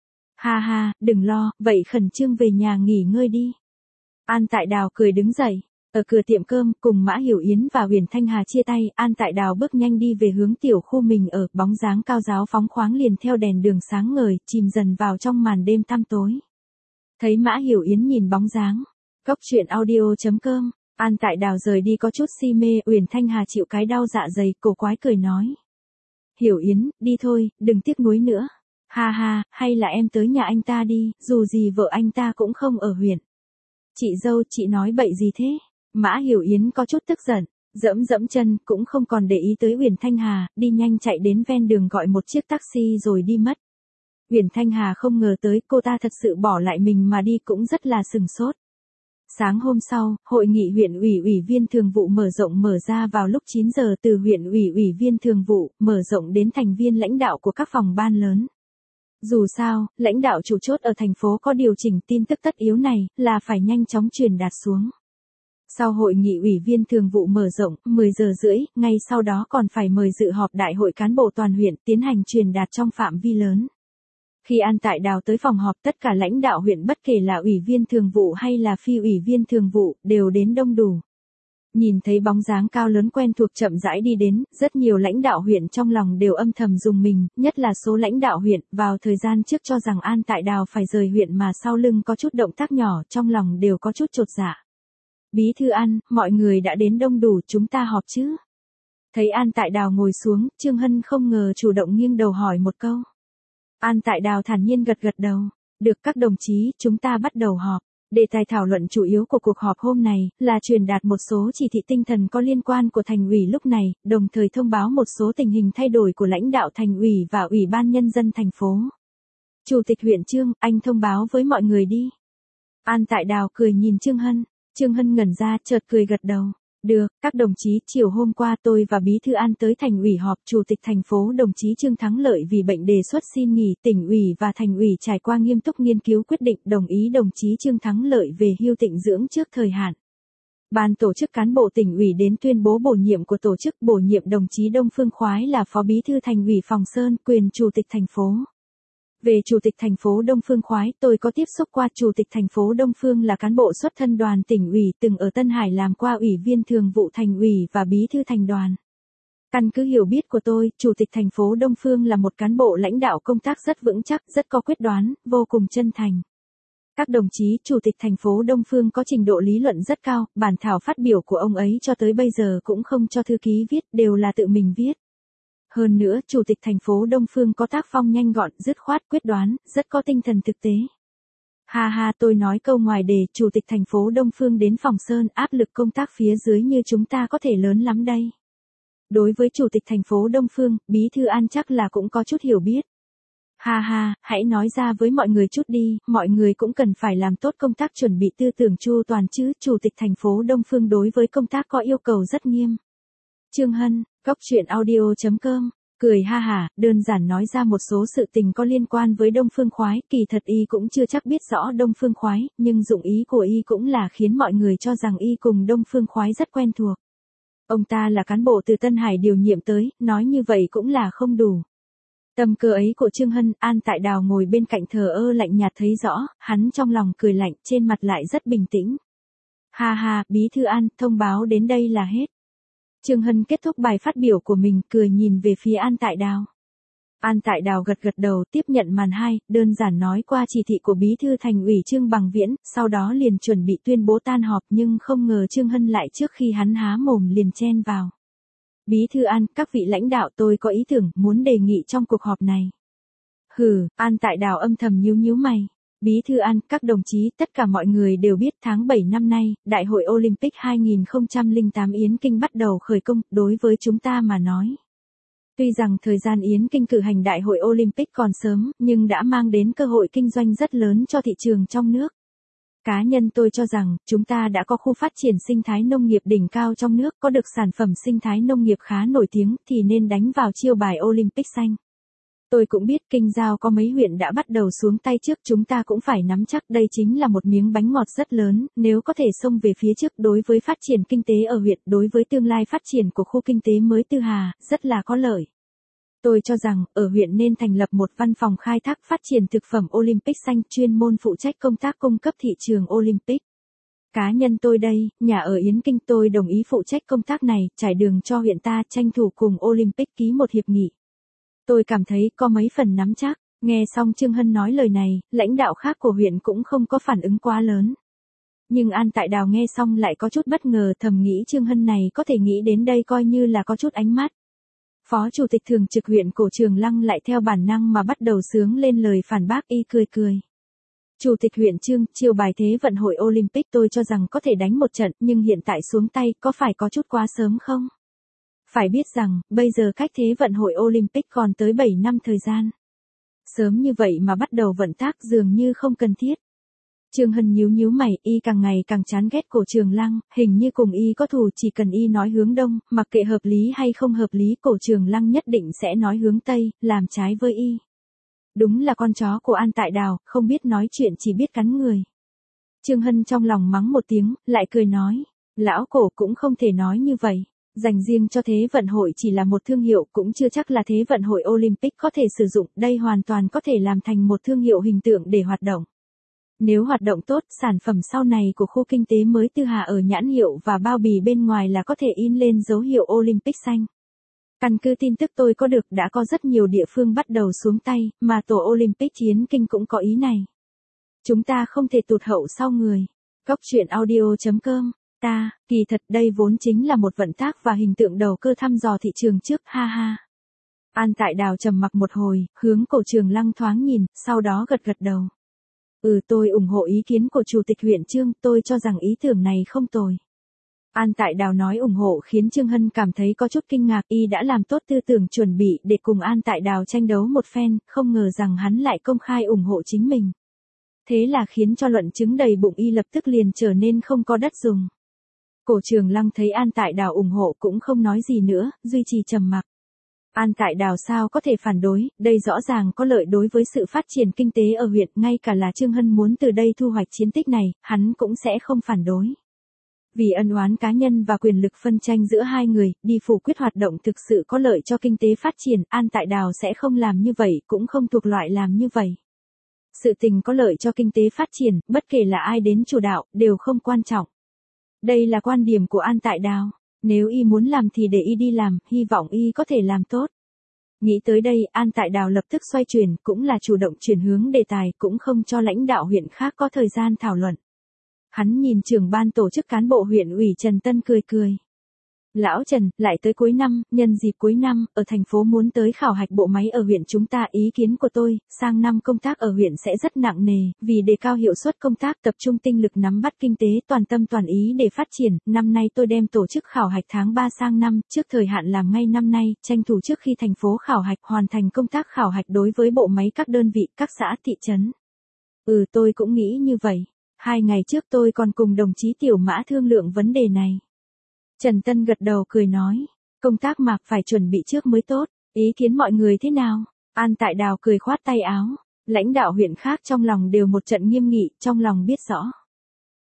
Ha ha, đừng lo, vậy khẩn trương về nhà nghỉ ngơi đi. An Tại Đào cười đứng dậy. Ở cửa tiệm cơm, cùng Mã Hiểu Yến và Uyển Thanh Hà chia tay, An Tại Đào bước nhanh đi về hướng tiểu khu mình ở, bóng dáng cao ráo phóng khoáng liền theo đèn đường sáng ngời, chìm dần vào trong màn đêm tăm tối. Thấy Mã Hiểu Yến nhìn bóng dáng. Góc truyện audio chấm com, An Tại Đào rời đi có chút si mê, Uyển Thanh Hà chịu cái đau dạ dày, cổ quái cười nói. Hiểu Yến, đi thôi, đừng tiếc nuối nữa. Ha ha, hay là em tới nhà anh ta đi, dù gì vợ anh ta cũng không ở huyện. Chị dâu, chị nói bậy gì thế? Mã Hiểu Yến có chút tức giận, dẫm dẫm chân, cũng không còn để ý tới Uyển Thanh Hà, đi nhanh chạy đến ven đường gọi một chiếc taxi rồi đi mất. Uyển Thanh Hà không ngờ tới cô ta thật sự bỏ lại mình mà đi cũng rất là sừng sốt. Sáng hôm sau, hội nghị huyện ủy ủy viên thường vụ mở rộng mở ra vào lúc chín giờ từ huyện ủy ủy viên thường vụ, mở rộng đến thành viên lãnh đạo của các phòng ban lớn. Dù sao, lãnh đạo chủ chốt ở thành phố có điều chỉnh tin tức tất yếu này, là phải nhanh chóng truyền đạt xuống. Sau hội nghị ủy viên thường vụ mở rộng, mười giờ rưỡi, ngay sau đó còn phải mời dự họp đại hội cán bộ toàn huyện tiến hành truyền đạt trong phạm vi lớn. Khi An Tại Đào tới phòng họp tất cả lãnh đạo huyện bất kể là ủy viên thường vụ hay là phi ủy viên thường vụ, đều đến đông đủ. Nhìn thấy bóng dáng cao lớn quen thuộc chậm rãi đi đến, rất nhiều lãnh đạo huyện trong lòng đều âm thầm rùng mình, nhất là số lãnh đạo huyện, vào thời gian trước cho rằng An Tại Đào phải rời huyện mà sau lưng có chút động tác nhỏ, trong lòng đều có chút chột dạ. Bí thư An, mọi người đã đến đông đủ, chúng ta họp chứ? Thấy An Tại Đào ngồi xuống, Trương Hân không ngờ chủ động nghiêng đầu hỏi một câu. An Tại Đào thản nhiên gật gật đầu. Được các đồng chí, chúng ta bắt đầu họp. Đề tài thảo luận chủ yếu của cuộc họp hôm này là truyền đạt một số chỉ thị tinh thần có liên quan của thành ủy lúc này, đồng thời thông báo một số tình hình thay đổi của lãnh đạo thành ủy và ủy ban nhân dân thành phố. Chủ tịch huyện Trương, anh thông báo với mọi người đi. An Tại Đào cười nhìn Trương Hân. Trương Hân ngẩn ra, chợt cười gật đầu. Được, các đồng chí, chiều hôm qua tôi và Bí thư An tới thành ủy họp, Chủ tịch thành phố đồng chí Trương Thắng Lợi vì bệnh đề xuất xin nghỉ, tỉnh ủy và thành ủy trải qua nghiêm túc nghiên cứu quyết định đồng ý đồng chí Trương Thắng Lợi về hưu tịnh dưỡng trước thời hạn. Ban tổ chức cán bộ tỉnh ủy đến tuyên bố bổ nhiệm của tổ chức, bổ nhiệm đồng chí Đông Phương Khoái là Phó Bí thư Thành ủy Phòng Sơn, quyền Chủ tịch thành phố. Về Chủ tịch thành phố Đông Phương Khoái, tôi có tiếp xúc qua. Chủ tịch thành phố Đông Phương là cán bộ xuất thân đoàn tỉnh ủy, từng ở Tân Hải làm qua ủy viên thường vụ thành ủy và bí thư thành đoàn. Căn cứ hiểu biết của tôi, Chủ tịch thành phố Đông Phương là một cán bộ lãnh đạo công tác rất vững chắc, rất có quyết đoán, vô cùng chân thành. Các đồng chí, Chủ tịch thành phố Đông Phương có trình độ lý luận rất cao, bản thảo phát biểu của ông ấy cho tới bây giờ cũng không cho thư ký viết, đều là tự mình viết. Hơn nữa, Chủ tịch thành phố Đông Phương có tác phong nhanh gọn, dứt khoát, quyết đoán, rất có tinh thần thực tế. Ha ha, tôi nói câu ngoài đề, Chủ tịch thành phố Đông Phương đến Phòng Sơn, áp lực công tác phía dưới như chúng ta có thể lớn lắm đây. Đối với Chủ tịch thành phố Đông Phương, Bí thư An chắc là cũng có chút hiểu biết. Ha ha, hãy nói ra với mọi người chút đi, mọi người cũng cần phải làm tốt công tác chuẩn bị tư tưởng chu toàn chứ. Chủ tịch thành phố Đông Phương đối với công tác có yêu cầu rất nghiêm. Trương Hân, góc truyện audio chấm com, cười ha hả, đơn giản nói ra một số sự tình có liên quan với Đông Phương Khoái, kỳ thật y cũng chưa chắc biết rõ Đông Phương Khoái, nhưng dụng ý của y cũng là khiến mọi người cho rằng y cùng Đông Phương Khoái rất quen thuộc. Ông ta là cán bộ từ Tân Hải điều nhiệm tới, nói như vậy cũng là không đủ. Tâm cơ ấy của Trương Hân, An Tại Đào ngồi bên cạnh thờ ơ lạnh nhạt thấy rõ, hắn trong lòng cười lạnh, trên mặt lại rất bình tĩnh. Ha ha, bí thư An, thông báo đến đây là hết. Trương Hân kết thúc bài phát biểu của mình, cười nhìn về phía An Tại Đào. An Tại Đào gật gật đầu, tiếp nhận màn hai, đơn giản nói qua chỉ thị của bí thư thành ủy Trương Bằng Viễn, sau đó liền chuẩn bị tuyên bố tan họp, nhưng không ngờ Trương Hân lại trước khi hắn há mồm liền chen vào. Bí thư An, các vị lãnh đạo, tôi có ý tưởng, muốn đề nghị trong cuộc họp này. Hừ, An Tại Đào âm thầm nhíu nhíu mày. Bí thư An, các đồng chí, tất cả mọi người đều biết tháng bảy năm nay, Đại hội Olympic hai không không tám Yến Kinh bắt đầu khởi công, đối với chúng ta mà nói. Tuy rằng thời gian Yến Kinh cử hành Đại hội Olympic còn sớm, nhưng đã mang đến cơ hội kinh doanh rất lớn cho thị trường trong nước. Cá nhân tôi cho rằng, chúng ta đã có khu phát triển sinh thái nông nghiệp đỉnh cao trong nước, có được sản phẩm sinh thái nông nghiệp khá nổi tiếng, thì nên đánh vào chiêu bài Olympic xanh. Tôi cũng biết Kinh Giao có mấy huyện đã bắt đầu xuống tay trước, chúng ta cũng phải nắm chắc đây chính là một miếng bánh ngọt rất lớn, nếu có thể xông về phía trước đối với phát triển kinh tế ở huyện, đối với tương lai phát triển của khu kinh tế mới Tư Hà, rất là có lợi. Tôi cho rằng, ở huyện nên thành lập một văn phòng khai thác phát triển thực phẩm Olympic xanh chuyên môn phụ trách công tác cung cấp thị trường Olympic. Cá nhân tôi đây, nhà ở Yến Kinh tôi đồng ý phụ trách công tác này, trải đường cho huyện ta tranh thủ cùng Olympic ký một hiệp nghị. Tôi cảm thấy có mấy phần nắm chắc, nghe xong Trương Hân nói lời này, lãnh đạo khác của huyện cũng không có phản ứng quá lớn. Nhưng An Tại Đào nghe xong lại có chút bất ngờ, thầm nghĩ Trương Hân này có thể nghĩ đến đây coi như là có chút ánh mắt. Phó Chủ tịch Thường trực huyện Cổ Trường Lăng lại theo bản năng mà bắt đầu sướng lên lời phản bác, y cười cười. Chủ tịch huyện Trương, chiêu bài Thế vận hội Olympic tôi cho rằng có thể đánh một trận, nhưng hiện tại xuống tay có phải có chút quá sớm không? Phải biết rằng, bây giờ cách Thế vận hội Olympic còn tới bảy năm thời gian. Sớm như vậy mà bắt đầu vận tác dường như không cần thiết. Trương Hân nhíu nhíu mày, y càng ngày càng chán ghét Cổ Trường Lăng, hình như cùng y có thù, chỉ cần y nói hướng đông, mặc kệ hợp lý hay không hợp lý, Cổ Trường Lăng nhất định sẽ nói hướng tây, làm trái với y. Đúng là con chó của An Tại Đào, không biết nói chuyện chỉ biết cắn người. Trương Hân trong lòng mắng một tiếng, lại cười nói, lão Cổ cũng không thể nói như vậy. Dành riêng cho Thế vận hội chỉ là một thương hiệu, cũng chưa chắc là Thế vận hội Olympic có thể sử dụng, đây hoàn toàn có thể làm thành một thương hiệu hình tượng để hoạt động. Nếu hoạt động tốt, sản phẩm sau này của khu kinh tế mới Tư Hà ở nhãn hiệu và bao bì bên ngoài là có thể in lên dấu hiệu Olympic xanh. Căn cứ tin tức tôi có được, đã có rất nhiều địa phương bắt đầu xuống tay, mà tổ Olympic Yến Kinh cũng có ý này. Chúng ta không thể tụt hậu sau người. Góc truyện audio chấm com. Ta, kỳ thật đây vốn chính là một vận tác và hình tượng đầu cơ thăm dò thị trường trước, ha ha. An Tại Đào trầm mặc một hồi, hướng Cổ Trường Lăng thoáng nhìn, sau đó gật gật đầu. Ừ, tôi ủng hộ ý kiến của Chủ tịch huyện Trương, tôi cho rằng ý tưởng này không tồi. An Tại Đào nói ủng hộ khiến Trương Hân cảm thấy có chút kinh ngạc, y đã làm tốt tư tưởng chuẩn bị để cùng An Tại Đào tranh đấu một phen, không ngờ rằng hắn lại công khai ủng hộ chính mình. Thế là khiến cho luận chứng đầy bụng y lập tức liền trở nên không có đất dùng. Cổ Trường Lăng thấy An Tại Đào ủng hộ cũng không nói gì nữa, duy trì trầm mặc. An Tại Đào sao có thể phản đối, đây rõ ràng có lợi đối với sự phát triển kinh tế ở huyện, ngay cả là Trương Hân muốn từ đây thu hoạch chiến tích này, hắn cũng sẽ không phản đối. Vì ân oán cá nhân và quyền lực phân tranh giữa hai người, đi phủ quyết hoạt động thực sự có lợi cho kinh tế phát triển, An Tại Đào sẽ không làm như vậy, cũng không thuộc loại làm như vậy. Sự tình có lợi cho kinh tế phát triển, bất kể là ai đến chủ đạo, đều không quan trọng. Đây là quan điểm của An Tại Đào. Nếu y muốn làm thì để y đi làm, hy vọng y có thể làm tốt. Nghĩ tới đây, An Tại Đào lập tức xoay chuyển, cũng là chủ động chuyển hướng đề tài, cũng không cho lãnh đạo huyện khác có thời gian thảo luận. Hắn nhìn trưởng ban tổ chức cán bộ huyện ủy Trần Tân cười cười. Lão Trần, lại tới cuối năm, nhân dịp cuối năm, ở thành phố muốn tới khảo hạch bộ máy ở huyện chúng ta, ý kiến của tôi, sang năm công tác ở huyện sẽ rất nặng nề, vì đề cao hiệu suất công tác, tập trung tinh lực nắm bắt kinh tế, toàn tâm toàn ý để phát triển, năm nay tôi đem tổ chức khảo hạch tháng ba sang năm, trước thời hạn làm ngay năm nay, tranh thủ trước khi thành phố khảo hạch hoàn thành công tác khảo hạch đối với bộ máy các đơn vị, các xã, thị trấn. Ừ, tôi cũng nghĩ như vậy. Hai ngày trước tôi còn cùng đồng chí Tiểu Mã thương lượng vấn đề này. Trần Tân gật đầu cười nói, công tác mà phải chuẩn bị trước mới tốt, ý kiến mọi người thế nào? An Tại Đào cười khoát tay áo, lãnh đạo huyện khác trong lòng đều một trận nghiêm nghị, trong lòng biết rõ.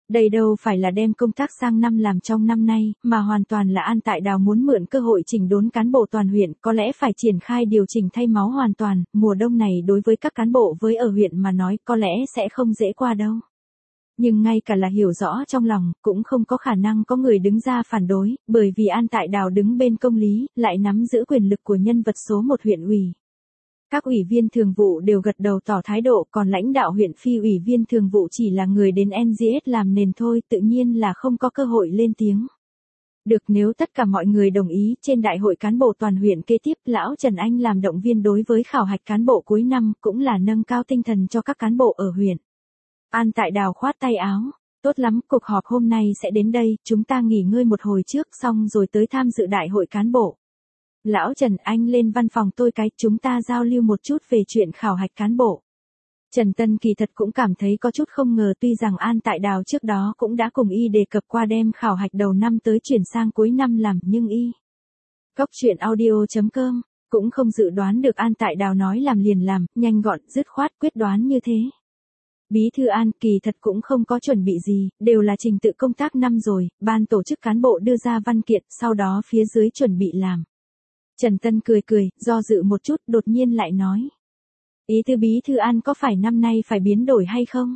Đây đâu phải là đem công tác sang năm làm trong năm nay, mà hoàn toàn là An Tại Đào muốn mượn cơ hội chỉnh đốn cán bộ toàn huyện, có lẽ phải triển khai điều chỉnh thay máu hoàn toàn, mùa đông này đối với các cán bộ với ở huyện mà nói có lẽ sẽ không dễ qua đâu. Nhưng ngay cả là hiểu rõ trong lòng, cũng không có khả năng có người đứng ra phản đối, bởi vì An Tại Đào đứng bên công lý, lại nắm giữ quyền lực của nhân vật số một huyện ủy. Các ủy viên thường vụ đều gật đầu tỏ thái độ, còn lãnh đạo huyện phi ủy viên thường vụ chỉ là người đến en giê ét làm nền thôi, tự nhiên là không có cơ hội lên tiếng. Được, nếu tất cả mọi người đồng ý, trên đại hội cán bộ toàn huyện kế tiếp, lão Trần Anh làm động viên đối với khảo hạch cán bộ cuối năm, cũng là nâng cao tinh thần cho các cán bộ ở huyện. An Tại Đào khoát tay áo, tốt lắm, cuộc họp hôm nay sẽ đến đây, chúng ta nghỉ ngơi một hồi trước xong rồi tới tham dự đại hội cán bộ. Lão Trần, anh lên văn phòng tôi cái, chúng ta giao lưu một chút về chuyện khảo hạch cán bộ. Trần Tân kỳ thật cũng cảm thấy có chút không ngờ, tuy rằng An Tại Đào trước đó cũng đã cùng y đề cập qua đem khảo hạch đầu năm tới chuyển sang cuối năm làm, nhưng y. Cóc truyện audio chấm com cũng không dự đoán được An Tại Đào nói làm liền làm, nhanh gọn, dứt khoát, quyết đoán như thế. Bí thư An kỳ thật cũng không có chuẩn bị gì, đều là trình tự công tác năm rồi, ban tổ chức cán bộ đưa ra văn kiện, sau đó phía dưới chuẩn bị làm. Trần Tân cười cười, do dự một chút, đột nhiên lại nói. Ý thư bí thư An có phải năm nay phải biến đổi hay không?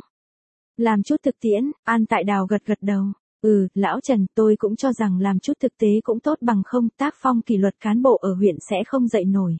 Làm chút thực tiễn, An Tại Đào gật gật đầu. Ừ, lão Trần, tôi cũng cho rằng làm chút thực tế cũng tốt, bằng không tác phong kỷ luật cán bộ ở huyện sẽ không dậy nổi.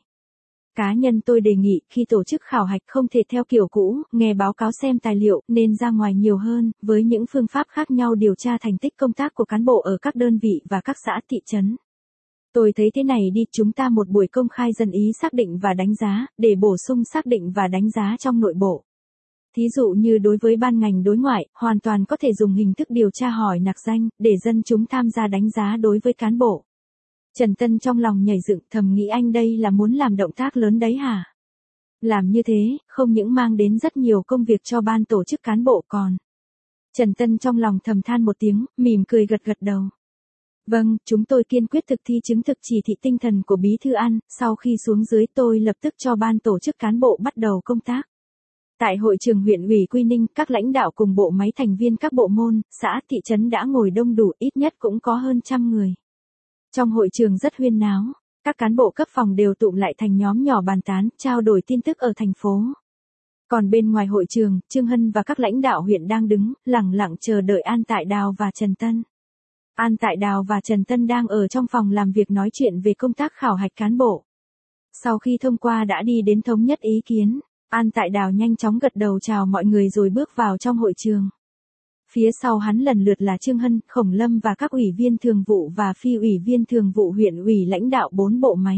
Cá nhân tôi đề nghị khi tổ chức khảo hạch không thể theo kiểu cũ, nghe báo cáo xem tài liệu, nên ra ngoài nhiều hơn, với những phương pháp khác nhau điều tra thành tích công tác của cán bộ ở các đơn vị và các xã thị trấn. Tôi thấy thế này đi, chúng ta một buổi công khai dân ý xác định và đánh giá, để bổ sung xác định và đánh giá trong nội bộ. Thí dụ như đối với ban ngành đối ngoại, hoàn toàn có thể dùng hình thức điều tra hỏi nặc danh, để dân chúng tham gia đánh giá đối với cán bộ. Trần Tân trong lòng nhảy dựng, thầm nghĩ anh đây là muốn làm động tác lớn đấy hả? Làm như thế, không những mang đến rất nhiều công việc cho ban tổ chức cán bộ còn. Trần Tân trong lòng thầm than một tiếng, mỉm cười gật gật đầu. Vâng, chúng tôi kiên quyết thực thi chứng thực chỉ thị tinh thần của bí thư An, sau khi xuống dưới tôi lập tức cho ban tổ chức cán bộ bắt đầu công tác. Tại hội trường huyện ủy Quy Ninh, các lãnh đạo cùng bộ máy thành viên các bộ môn, xã thị trấn đã ngồi đông đủ, ít nhất cũng có hơn trăm người. Trong hội trường rất huyên náo, các cán bộ cấp phòng đều tụm lại thành nhóm nhỏ bàn tán, trao đổi tin tức ở thành phố. Còn bên ngoài hội trường, Trương Hân và các lãnh đạo huyện đang đứng, lẳng lặng chờ đợi An Tại Đào và Trần Tân. An Tại Đào và Trần Tân đang ở trong phòng làm việc nói chuyện về công tác khảo hạch cán bộ. Sau khi thông qua đã đi đến thống nhất ý kiến, An Tại Đào nhanh chóng gật đầu chào mọi người rồi bước vào trong hội trường. Phía sau hắn lần lượt là Trương Hân, Khổng Lâm và các ủy viên thường vụ và phi ủy viên thường vụ huyện ủy lãnh đạo bốn bộ máy.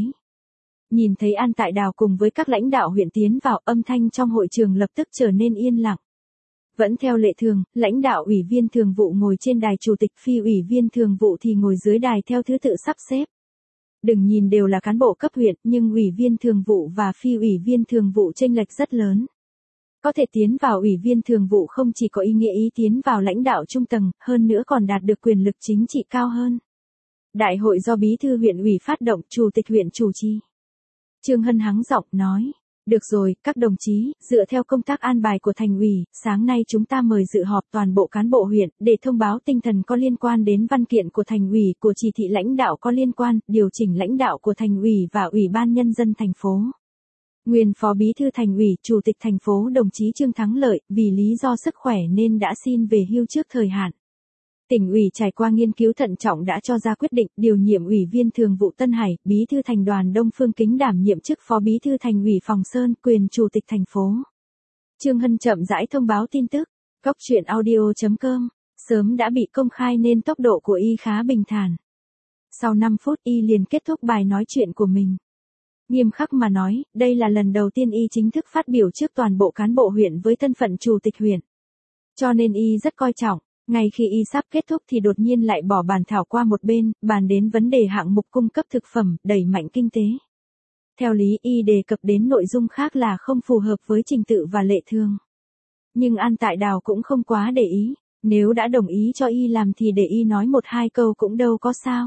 Nhìn thấy An Tại Đào cùng với các lãnh đạo huyện tiến vào, âm thanh trong hội trường lập tức trở nên yên lặng. Vẫn theo lệ thường, lãnh đạo ủy viên thường vụ ngồi trên đài chủ tịch, phi ủy viên thường vụ thì ngồi dưới đài theo thứ tự sắp xếp. Đừng nhìn đều là cán bộ cấp huyện, nhưng ủy viên thường vụ và phi ủy viên thường vụ chênh lệch rất lớn. Có thể tiến vào ủy viên thường vụ không chỉ có ý nghĩa ý tiến vào lãnh đạo trung tầng, hơn nữa còn đạt được quyền lực chính trị cao hơn. Đại hội do bí thư huyện ủy phát động, chủ tịch huyện chủ trì. Trương Hân hắng giọng nói. Được rồi, các đồng chí, dựa theo công tác an bài của thành ủy, sáng nay chúng ta mời dự họp toàn bộ cán bộ huyện, để thông báo tinh thần có liên quan đến văn kiện của thành ủy, của chỉ thị lãnh đạo có liên quan, điều chỉnh lãnh đạo của thành ủy và ủy ban nhân dân thành phố. Nguyên phó bí thư thành ủy, chủ tịch thành phố đồng chí Trương Thắng Lợi, vì lý do sức khỏe nên đã xin về hưu trước thời hạn. Tỉnh ủy trải qua nghiên cứu thận trọng đã cho ra quyết định điều nhiệm ủy viên thường vụ Tân Hải, bí thư thành đoàn Đông Phương Kính đảm nhiệm chức phó bí thư thành ủy Phòng Sơn, quyền chủ tịch thành phố. Trương Hân chậm rãi thông báo tin tức. Cóc truyện audio chấm com sớm đã bị công khai nên tốc độ của y khá bình thản. Sau năm phút y liền kết thúc bài nói chuyện của mình. Nghiêm khắc mà nói, đây là lần đầu tiên y chính thức phát biểu trước toàn bộ cán bộ huyện với thân phận chủ tịch huyện. Cho nên y rất coi trọng. Ngay khi y sắp kết thúc thì đột nhiên lại bỏ bàn thảo qua một bên, bàn đến vấn đề hạng mục cung cấp thực phẩm, đẩy mạnh kinh tế. Theo lý y đề cập đến nội dung khác là không phù hợp với trình tự và lệ thường. Nhưng An Tại Đào cũng không quá để ý, nếu đã đồng ý cho y làm thì để y nói một hai câu cũng đâu có sao.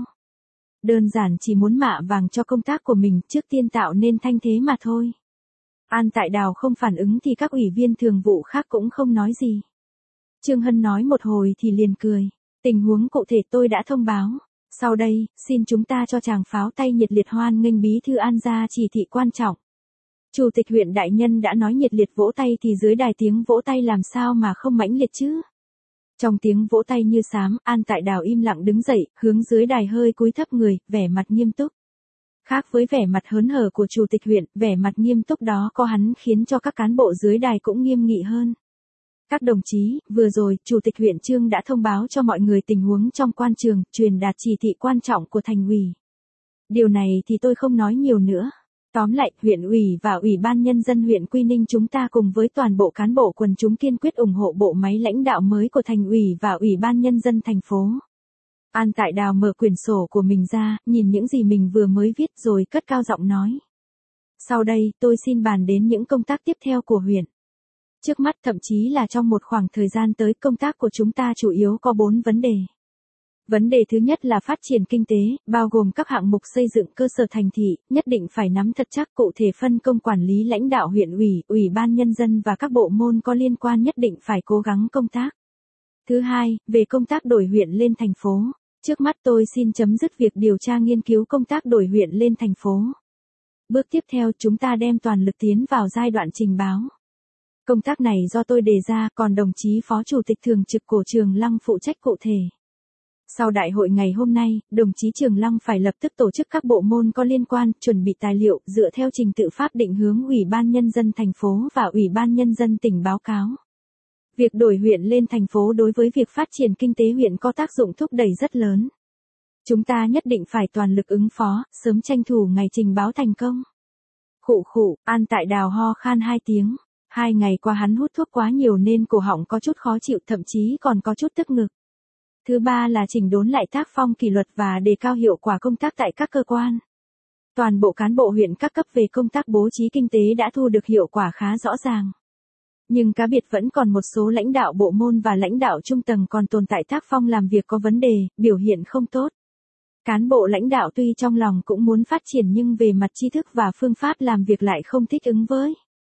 Đơn giản chỉ muốn mạ vàng cho công tác của mình, trước tiên tạo nên thanh thế mà thôi. An Tại Đào không phản ứng thì các ủy viên thường vụ khác cũng không nói gì. Trương Hân nói một hồi thì liền cười. Tình huống cụ thể tôi đã thông báo. Sau đây, xin chúng ta cho chàng pháo tay nhiệt liệt hoan nghênh bí thư An ra chỉ thị quan trọng. Chủ tịch huyện đại nhân đã nói nhiệt liệt vỗ tay thì dưới đài tiếng vỗ tay làm sao mà không mãnh liệt chứ. Trong tiếng vỗ tay như sám, An Tại Đào im lặng đứng dậy, hướng dưới đài hơi cúi thấp người, vẻ mặt nghiêm túc. Khác với vẻ mặt hớn hở của chủ tịch huyện, vẻ mặt nghiêm túc đó có hắn khiến cho các cán bộ dưới đài cũng nghiêm nghị hơn. Các đồng chí, vừa rồi, Chủ tịch huyện Trương đã thông báo cho mọi người tình huống trong quan trường, truyền đạt chỉ thị quan trọng của thành ủy. Điều này thì tôi không nói nhiều nữa. Tóm lại, huyện ủy và Ủy ban Nhân dân huyện Quy Ninh chúng ta cùng với toàn bộ cán bộ quần chúng kiên quyết ủng hộ bộ máy lãnh đạo mới của thành ủy và Ủy ban Nhân dân thành phố. An Tại Đào mở quyển sổ của mình ra, nhìn những gì mình vừa mới viết rồi cất cao giọng nói. Sau đây, tôi xin bàn đến những công tác tiếp theo của huyện. Trước mắt thậm chí là trong một khoảng thời gian tới, công tác của chúng ta chủ yếu có bốn vấn đề. Vấn đề thứ nhất là phát triển kinh tế, bao gồm các hạng mục xây dựng cơ sở thành thị, nhất định phải nắm thật chắc cụ thể phân công quản lý lãnh đạo huyện ủy, ủy ban nhân dân và các bộ môn có liên quan nhất định phải cố gắng công tác. Thứ hai, về công tác đổi huyện lên thành phố. Trước mắt tôi xin chấm dứt việc điều tra nghiên cứu công tác đổi huyện lên thành phố. Bước tiếp theo chúng ta đem toàn lực tiến vào giai đoạn trình báo. Công tác này do tôi đề ra, còn đồng chí Phó Chủ tịch Thường trực Cổ Trường Lăng phụ trách cụ thể. Sau đại hội ngày hôm nay, đồng chí Trường Lăng phải lập tức tổ chức các bộ môn có liên quan, chuẩn bị tài liệu, dựa theo trình tự pháp định hướng Ủy ban Nhân dân thành phố và Ủy ban Nhân dân tỉnh báo cáo. Việc đổi huyện lên thành phố đối với việc phát triển kinh tế huyện có tác dụng thúc đẩy rất lớn. Chúng ta nhất định phải toàn lực ứng phó, sớm tranh thủ ngày trình báo thành công. Khụ khụ, An Tại Đào ho khan hai tiếng. Hai ngày qua hắn hút thuốc quá nhiều nên cổ họng có chút khó chịu, thậm chí còn có chút tức ngực. Thứ ba là chỉnh đốn lại tác phong kỷ luật và đề cao hiệu quả công tác tại các cơ quan. Toàn bộ cán bộ huyện các cấp về công tác bố trí kinh tế đã thu được hiệu quả khá rõ ràng. Nhưng cá biệt vẫn còn một số lãnh đạo bộ môn và lãnh đạo trung tầng còn tồn tại tác phong làm việc có vấn đề, biểu hiện không tốt. Cán bộ lãnh đạo tuy trong lòng cũng muốn phát triển nhưng về mặt tri thức và phương pháp làm việc lại không thích ứng với.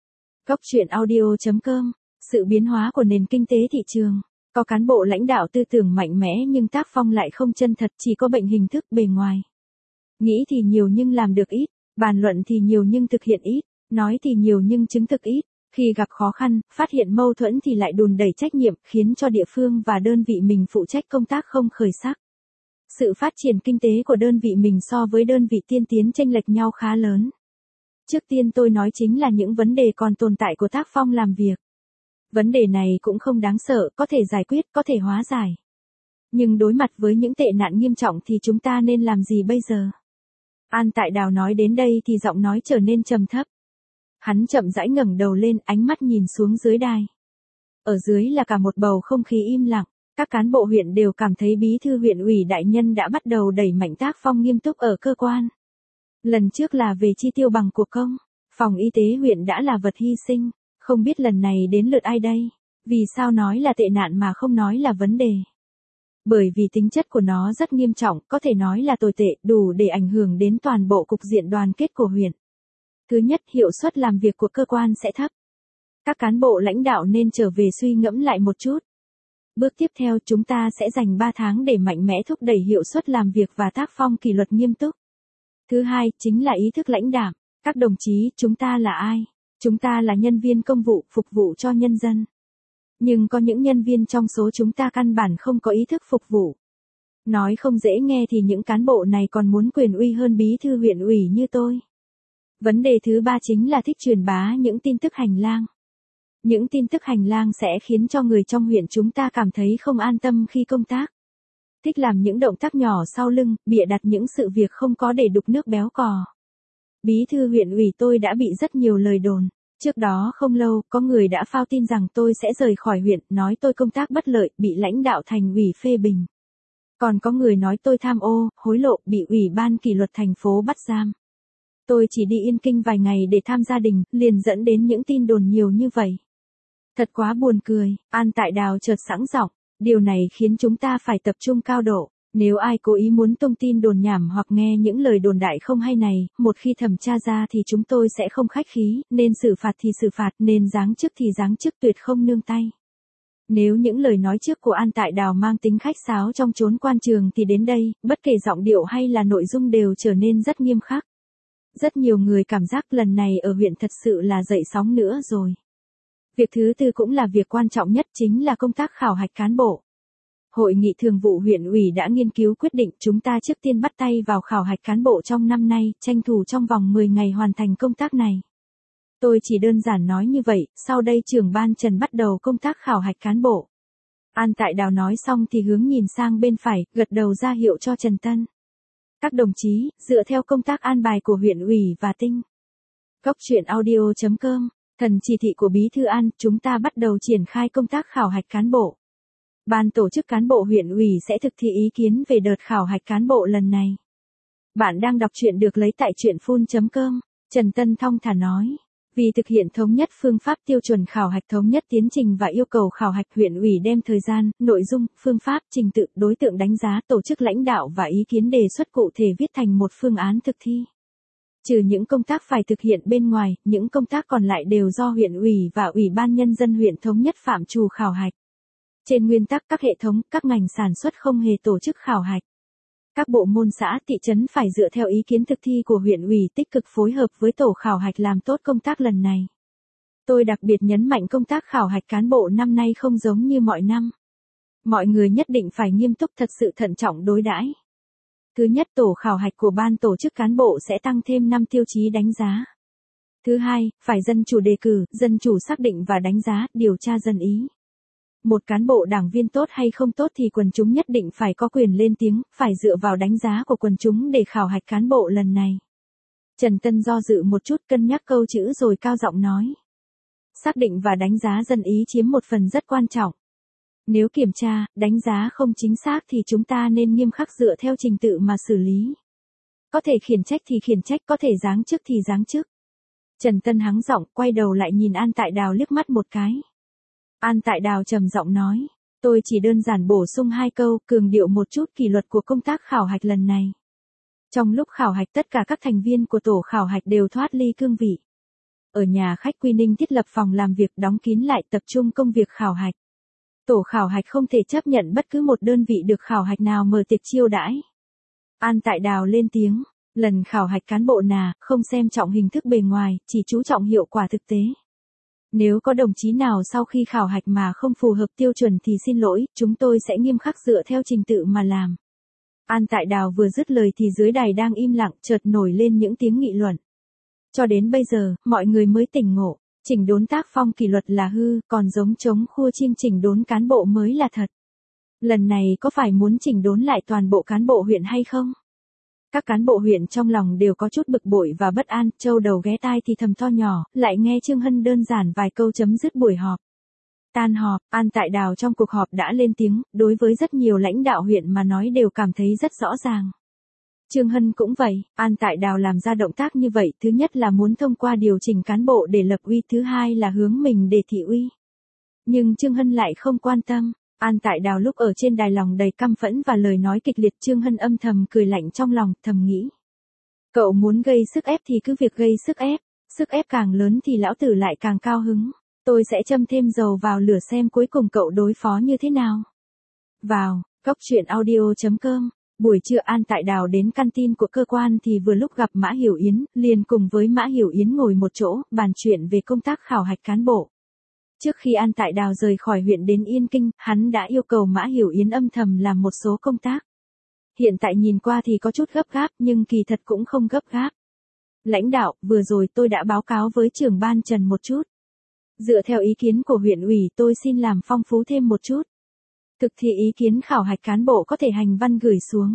Góc truyện audio chấm com, sự biến hóa của nền kinh tế thị trường. Có cán bộ lãnh đạo tư tưởng mạnh mẽ nhưng tác phong lại không chân thật, chỉ có bệnh hình thức bề ngoài. Nghĩ thì nhiều nhưng làm được ít, bàn luận thì nhiều nhưng thực hiện ít, nói thì nhiều nhưng chứng thực ít. Khi gặp khó khăn, phát hiện mâu thuẫn thì lại đùn đẩy trách nhiệm, khiến cho địa phương và đơn vị mình phụ trách công tác không khởi sắc. Sự phát triển kinh tế của đơn vị mình so với đơn vị tiên tiến chênh lệch nhau khá lớn. Trước tiên tôi nói chính là những vấn đề còn tồn tại của tác phong làm việc. Vấn đề này cũng không đáng sợ, có thể giải quyết, có thể hóa giải. Nhưng đối mặt với những tệ nạn nghiêm trọng thì chúng ta nên làm gì bây giờ? An Tại Đào nói đến đây thì giọng nói trở nên trầm thấp. Hắn chậm rãi ngẩng đầu lên, ánh mắt nhìn xuống dưới đài. Ở dưới là cả một bầu không khí im lặng, các cán bộ huyện đều cảm thấy bí thư huyện ủy đại nhân đã bắt đầu đẩy mạnh tác phong nghiêm túc ở cơ quan. Lần trước là về chi tiêu bằng của công, phòng y tế huyện đã là vật hy sinh, không biết lần này đến lượt ai đây? Vì sao nói là tệ nạn mà không nói là vấn đề? Bởi vì tính chất của nó rất nghiêm trọng, có thể nói là tồi tệ, đủ để ảnh hưởng đến toàn bộ cục diện đoàn kết của huyện. Thứ nhất, hiệu suất làm việc của cơ quan sẽ thấp. Các cán bộ lãnh đạo nên trở về suy ngẫm lại một chút. Bước tiếp theo chúng ta sẽ dành ba tháng để mạnh mẽ thúc đẩy hiệu suất làm việc và tác phong kỷ luật nghiêm túc. Thứ hai, chính là ý thức lãnh đạo. Các đồng chí, chúng ta là ai? Chúng ta là nhân viên công vụ, phục vụ cho nhân dân. Nhưng có những nhân viên trong số chúng ta căn bản không có ý thức phục vụ. Nói không dễ nghe thì những cán bộ này còn muốn quyền uy hơn bí thư huyện ủy như tôi. Vấn đề thứ ba chính là thích truyền bá những tin tức hành lang. Những tin tức hành lang sẽ khiến cho người trong huyện chúng ta cảm thấy không an tâm khi công tác. Thích làm những động tác nhỏ sau lưng, bịa đặt những sự việc không có để đục nước béo cò. Bí thư huyện ủy tôi đã bị rất nhiều lời đồn. Trước đó không lâu, có người đã phao tin rằng tôi sẽ rời khỏi huyện, nói tôi công tác bất lợi, bị lãnh đạo thành ủy phê bình. Còn có người nói tôi tham ô, hối lộ, bị ủy ban kỷ luật thành phố bắt giam. Tôi chỉ đi Yên Kinh vài ngày để thăm gia đình, liền dẫn đến những tin đồn nhiều như vậy. Thật quá buồn cười, An Tại Đào chợt sẵn giọng, điều này khiến chúng ta phải tập trung cao độ. Nếu ai cố ý muốn tung tin đồn nhảm hoặc nghe những lời đồn đại không hay này, một khi thẩm tra ra thì chúng tôi sẽ không khách khí, nên xử phạt thì xử phạt, nên giáng chức thì giáng chức, tuyệt không nương tay. Nếu những lời nói trước của An Tại Đào mang tính khách sáo trong chốn quan trường thì đến đây, bất kể giọng điệu hay là nội dung đều trở nên rất nghiêm khắc. Rất nhiều người cảm giác lần này ở huyện thật sự là dậy sóng nữa rồi. Việc thứ tư cũng là việc quan trọng nhất chính là công tác khảo hạch cán bộ. Hội nghị thường vụ huyện ủy đã nghiên cứu quyết định chúng ta trước tiên bắt tay vào khảo hạch cán bộ trong năm nay, tranh thủ trong vòng mười ngày hoàn thành công tác này. Tôi chỉ đơn giản nói như vậy, sau đây trưởng ban Trần bắt đầu công tác khảo hạch cán bộ. An Tại Đào nói xong thì hướng nhìn sang bên phải, gật đầu ra hiệu cho Trần Tân. Các đồng chí, dựa theo công tác an bài của huyện ủy và tinh. Góc truyện audio chấm com, thần chỉ thị của Bí thư An, chúng ta bắt đầu triển khai công tác khảo hạch cán bộ. Ban tổ chức cán bộ huyện ủy sẽ thực thi ý kiến về đợt khảo hạch cán bộ lần này. Bạn đang đọc truyện được lấy tại truyện phun chấm com, Trần Tân thong thả nói. Vì thực hiện thống nhất phương pháp tiêu chuẩn khảo hạch, thống nhất tiến trình và yêu cầu khảo hạch, huyện ủy đem thời gian, nội dung, phương pháp, trình tự, đối tượng đánh giá, tổ chức lãnh đạo và ý kiến đề xuất cụ thể viết thành một phương án thực thi. Trừ những công tác phải thực hiện bên ngoài, những công tác còn lại đều do huyện ủy và ủy ban nhân dân huyện thống nhất phạm trù khảo hạch. Trên nguyên tắc các hệ thống, các ngành sản xuất không hề tổ chức khảo hạch. Các bộ môn xã, thị trấn phải dựa theo ý kiến thực thi của huyện ủy tích cực phối hợp với tổ khảo hạch làm tốt công tác lần này. Tôi đặc biệt nhấn mạnh công tác khảo hạch cán bộ năm nay không giống như mọi năm. Mọi người nhất định phải nghiêm túc, thật sự thận trọng đối đãi. Thứ nhất, tổ khảo hạch của ban tổ chức cán bộ sẽ tăng thêm năm tiêu chí đánh giá. Thứ hai, phải dân chủ đề cử, dân chủ xác định và đánh giá, điều tra dân ý. Một cán bộ đảng viên tốt hay không tốt thì quần chúng nhất định phải có quyền lên tiếng, phải dựa vào đánh giá của quần chúng để khảo hạch cán bộ lần này. Trần Tân do dự một chút, cân nhắc câu chữ rồi cao giọng nói. Xác định và đánh giá dân ý chiếm một phần rất quan trọng. Nếu kiểm tra, đánh giá không chính xác thì chúng ta nên nghiêm khắc dựa theo trình tự mà xử lý. Có thể khiển trách thì khiển trách, có thể giáng chức thì giáng chức. Trần Tân hắng giọng, quay đầu lại nhìn An Tại Đào liếc mắt một cái. An Tại Đào trầm giọng nói, tôi chỉ đơn giản bổ sung hai câu, cường điệu một chút kỷ luật của công tác khảo hạch lần này. Trong lúc khảo hạch, tất cả các thành viên của tổ khảo hạch đều thoát ly cương vị. Ở nhà khách Quy Ninh thiết lập phòng làm việc đóng kín lại, tập trung công việc khảo hạch. Tổ khảo hạch không thể chấp nhận bất cứ một đơn vị được khảo hạch nào mở tiệc chiêu đãi. An Tại Đào lên tiếng, lần khảo hạch cán bộ nà, không xem trọng hình thức bề ngoài, chỉ chú trọng hiệu quả thực tế. Nếu có đồng chí nào sau khi khảo hạch mà không phù hợp tiêu chuẩn thì xin lỗi, chúng tôi sẽ nghiêm khắc dựa theo trình tự mà làm. An Tại Đào vừa dứt lời thì dưới đài đang im lặng chợt nổi lên những tiếng nghị luận. Cho đến bây giờ, mọi người mới tỉnh ngộ, chỉnh đốn tác phong kỷ luật là hư, còn giống trống khua chiêng chỉnh đốn cán bộ mới là thật. Lần này có phải muốn chỉnh đốn lại toàn bộ cán bộ huyện hay không? Các cán bộ huyện trong lòng đều có chút bực bội và bất an, châu đầu ghé tai thì thầm to nhỏ, lại nghe Trương Hân đơn giản vài câu chấm dứt buổi họp. Tan họp, An Tại Đào trong cuộc họp đã lên tiếng, đối với rất nhiều lãnh đạo huyện mà nói đều cảm thấy rất rõ ràng. Trương Hân cũng vậy, An Tại Đào làm ra động tác như vậy, thứ nhất là muốn thông qua điều chỉnh cán bộ để lập uy, thứ hai là hướng mình để thị uy. Nhưng Trương Hân lại không quan tâm. An Tại Đào lúc ở trên đài lòng đầy căm phẫn và lời nói kịch liệt, Trương Hân âm thầm cười lạnh trong lòng, thầm nghĩ. Cậu muốn gây sức ép thì cứ việc gây sức ép, sức ép càng lớn thì lão tử lại càng cao hứng. Tôi sẽ châm thêm dầu vào lửa xem cuối cùng cậu đối phó như thế nào. Vào, góc truyện audio chấm com, buổi trưa An Tại Đào đến canteen của cơ quan thì vừa lúc gặp Mã Hiểu Yến, liền cùng với Mã Hiểu Yến ngồi một chỗ, bàn chuyện về công tác khảo hạch cán bộ. Trước khi An Tại Đào rời khỏi huyện đến Yên Kinh, hắn đã yêu cầu Mã Hiểu Yến âm thầm làm một số công tác. Hiện tại nhìn qua thì có chút gấp gáp, nhưng kỳ thật cũng không gấp gáp. Lãnh đạo, vừa rồi tôi đã báo cáo với trưởng ban Trần một chút. Dựa theo ý kiến của huyện ủy, tôi xin làm phong phú thêm một chút. Thực thi ý kiến khảo hạch cán bộ có thể hành văn gửi xuống.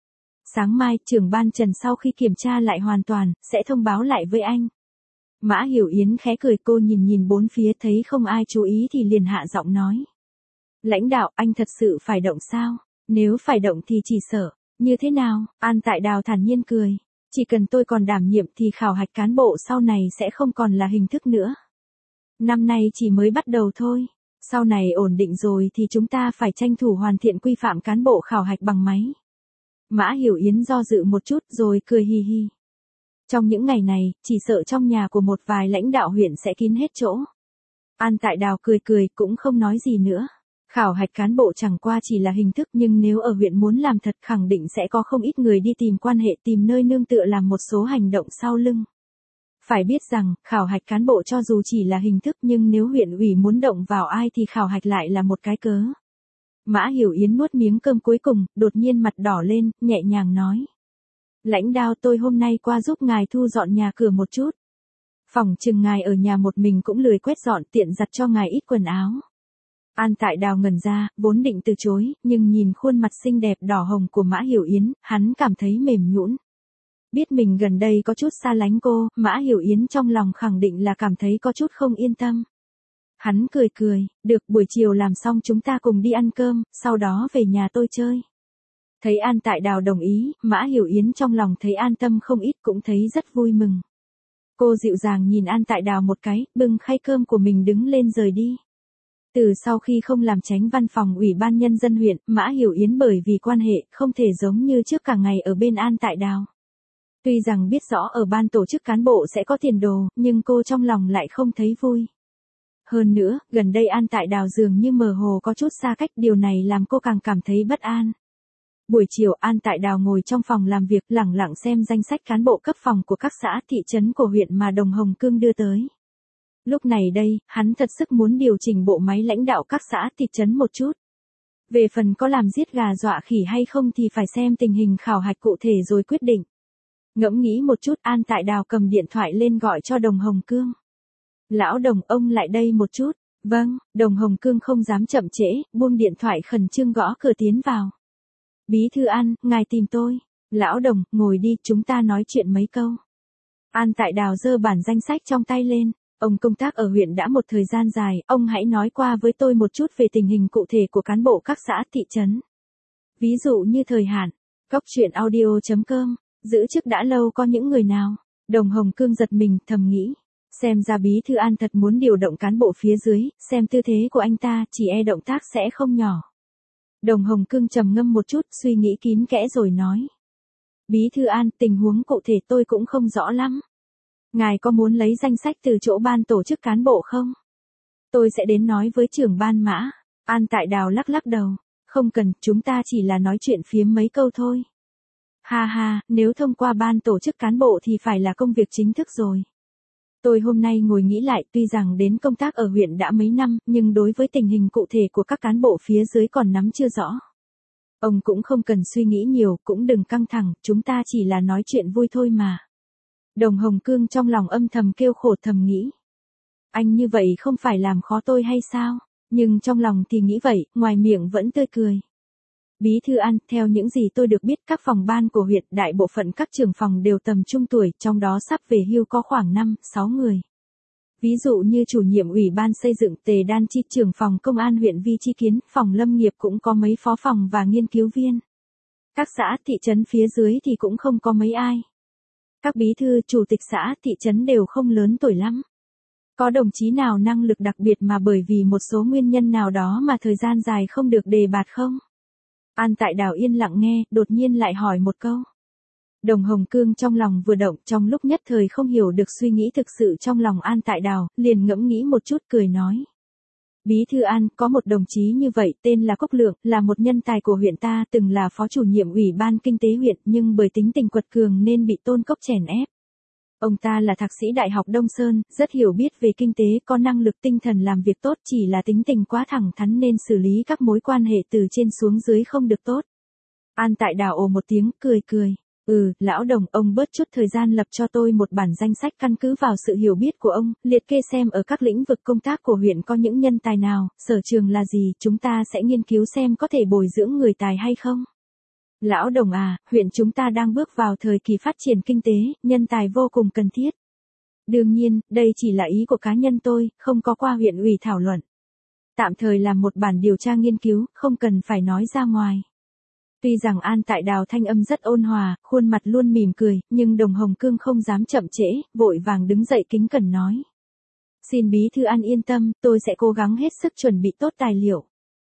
Sáng mai, trưởng ban Trần sau khi kiểm tra lại hoàn toàn, sẽ thông báo lại với anh. Mã Hiểu Yến khẽ cười, cô nhìn nhìn bốn phía thấy không ai chú ý thì liền hạ giọng nói. Lãnh đạo, anh thật sự phải động sao? Nếu phải động thì chỉ sợ. Như thế nào? An Tại Đào thản nhiên cười. Chỉ cần tôi còn đảm nhiệm thì khảo hạch cán bộ sau này sẽ không còn là hình thức nữa. Năm nay chỉ mới bắt đầu thôi. Sau này ổn định rồi thì chúng ta phải tranh thủ hoàn thiện quy phạm cán bộ khảo hạch bằng máy. Mã Hiểu Yến do dự một chút rồi cười hi hi. Trong những ngày này, chỉ sợ trong nhà của một vài lãnh đạo huyện sẽ kín hết chỗ. An Tại Đào cười cười cũng không nói gì nữa. Khảo hạch cán bộ chẳng qua chỉ là hình thức, nhưng nếu ở huyện muốn làm thật khẳng định sẽ có không ít người đi tìm quan hệ, tìm nơi nương tựa làm một số hành động sau lưng. Phải biết rằng, khảo hạch cán bộ cho dù chỉ là hình thức nhưng nếu huyện ủy muốn động vào ai thì khảo hạch lại là một cái cớ. Mã Hiểu Yến nuốt miếng cơm cuối cùng, đột nhiên mặt đỏ lên, nhẹ nhàng nói. Lãnh đạo, tôi hôm nay qua giúp ngài thu dọn nhà cửa một chút. Phòng chừng ngài ở nhà một mình cũng lười quét dọn, tiện giặt cho ngài ít quần áo. An Tại Đào ngẩn ra, vốn định từ chối, nhưng nhìn khuôn mặt xinh đẹp đỏ hồng của Mã Hiểu Yến, hắn cảm thấy mềm nhũn. Biết mình gần đây có chút xa lánh cô, Mã Hiểu Yến trong lòng khẳng định là cảm thấy có chút không yên tâm. Hắn cười cười, được, buổi chiều làm xong chúng ta cùng đi ăn cơm, sau đó về nhà tôi chơi. Thấy An Tại Đào đồng ý, Mã Hiểu Yến trong lòng thấy an tâm không ít, cũng thấy rất vui mừng. Cô dịu dàng nhìn An Tại Đào một cái, bưng khay cơm của mình đứng lên rời đi. Từ sau khi không làm chánh văn phòng Ủy ban Nhân dân huyện, Mã Hiểu Yến bởi vì quan hệ không thể giống như trước cả ngày ở bên An Tại Đào. Tuy rằng biết rõ ở ban tổ chức cán bộ sẽ có tiền đồ, nhưng cô trong lòng lại không thấy vui. Hơn nữa, gần đây An Tại Đào dường như mơ hồ có chút xa cách, điều này làm cô càng cảm thấy bất an. Buổi chiều An Tại Đào ngồi trong phòng làm việc lẳng lặng xem danh sách cán bộ cấp phòng của các xã thị trấn của huyện mà Đồng Hồng Cương đưa tới. Lúc này đây, hắn thật sức muốn điều chỉnh bộ máy lãnh đạo các xã thị trấn một chút. Về phần có làm giết gà dọa khỉ hay không thì phải xem tình hình khảo hạch cụ thể rồi quyết định. Ngẫm nghĩ một chút, An Tại Đào cầm điện thoại lên gọi cho Đồng Hồng Cương. Lão Đồng, ông lại đây một chút. Vâng, Đồng Hồng Cương không dám chậm trễ, buông điện thoại khẩn trương gõ cửa tiến vào. Bí thư An, ngài tìm tôi. Lão Đồng, ngồi đi, chúng ta nói chuyện mấy câu. An Tại Đào giơ bản danh sách trong tay lên. Ông công tác ở huyện đã một thời gian dài, ông hãy nói qua với tôi một chút về tình hình cụ thể của cán bộ các xã thị trấn. Ví dụ như thời hạn. Cóc truyện audio chấm com, giữ chức đã lâu có những người nào? Đồng Hồng Cương giật mình, thầm nghĩ. Xem ra Bí thư An thật muốn điều động cán bộ phía dưới, xem tư thế của anh ta, chỉ e động tác sẽ không nhỏ. Đồng Hồng Cương trầm ngâm một chút, suy nghĩ kín kẽ rồi nói. Bí thư An, tình huống cụ thể tôi cũng không rõ lắm. Ngài có muốn lấy danh sách từ chỗ ban tổ chức cán bộ không? Tôi sẽ đến nói với trưởng ban Mã. An Tại Đào lắc lắc đầu. Không cần, chúng ta chỉ là nói chuyện phiếm mấy câu thôi. Ha ha, nếu thông qua ban tổ chức cán bộ thì phải là công việc chính thức rồi. Tôi hôm nay ngồi nghĩ lại, tuy rằng đến công tác ở huyện đã mấy năm, nhưng đối với tình hình cụ thể của các cán bộ phía dưới còn nắm chưa rõ. Ông cũng không cần suy nghĩ nhiều, cũng đừng căng thẳng, chúng ta chỉ là nói chuyện vui thôi mà. Đồng Hồng Cương trong lòng âm thầm kêu khổ, thầm nghĩ. Anh như vậy không phải làm khó tôi hay sao? Nhưng trong lòng thì nghĩ vậy, ngoài miệng vẫn tươi cười. Bí thư An, theo những gì tôi được biết, các phòng ban của huyện, đại bộ phận các trưởng phòng đều tầm trung tuổi, trong đó sắp về hưu có khoảng năm, sáu người. Ví dụ như chủ nhiệm ủy ban xây dựng Tề Đan Chi, trưởng phòng công an huyện Vi Chi Kiến, phòng lâm nghiệp cũng có mấy phó phòng và nghiên cứu viên. Các xã thị trấn phía dưới thì cũng không có mấy ai. Các bí thư, chủ tịch xã, thị trấn đều không lớn tuổi lắm. Có đồng chí nào năng lực đặc biệt mà bởi vì một số nguyên nhân nào đó mà thời gian dài không được đề bạt không? An Tại Đào yên lặng nghe, đột nhiên lại hỏi một câu. Đồng Hồng Cương trong lòng vừa động, trong lúc nhất thời không hiểu được suy nghĩ thực sự trong lòng An Tại Đào, liền ngẫm nghĩ một chút cười nói. Bí thư An, có một đồng chí như vậy, tên là Cốc Lượng, là một nhân tài của huyện ta, từng là phó chủ nhiệm ủy ban kinh tế huyện, nhưng bởi tính tình quật cường nên bị Tôn Cốc chèn ép. Ông ta là thạc sĩ Đại học Đông Sơn, rất hiểu biết về kinh tế, có năng lực tinh thần làm việc tốt, chỉ là tính tình quá thẳng thắn nên xử lý các mối quan hệ từ trên xuống dưới không được tốt. An Tại Đào ồ một tiếng, cười cười. Ừ, lão Đồng, ông bớt chút thời gian lập cho tôi một bản danh sách căn cứ vào sự hiểu biết của ông, liệt kê xem ở các lĩnh vực công tác của huyện có những nhân tài nào, sở trường là gì, chúng ta sẽ nghiên cứu xem có thể bồi dưỡng người tài hay không. Lão Đồng à, huyện chúng ta đang bước vào thời kỳ phát triển kinh tế, nhân tài vô cùng cần thiết. Đương nhiên, đây chỉ là ý của cá nhân tôi, không có qua huyện ủy thảo luận. Tạm thời làm một bản điều tra nghiên cứu, không cần phải nói ra ngoài. Tuy rằng An Tại Đào thanh âm rất ôn hòa, khuôn mặt luôn mỉm cười, nhưng Đồng Hồng Cương không dám chậm trễ, vội vàng đứng dậy kính cẩn nói. Xin Bí thư An yên tâm, tôi sẽ cố gắng hết sức chuẩn bị tốt tài liệu.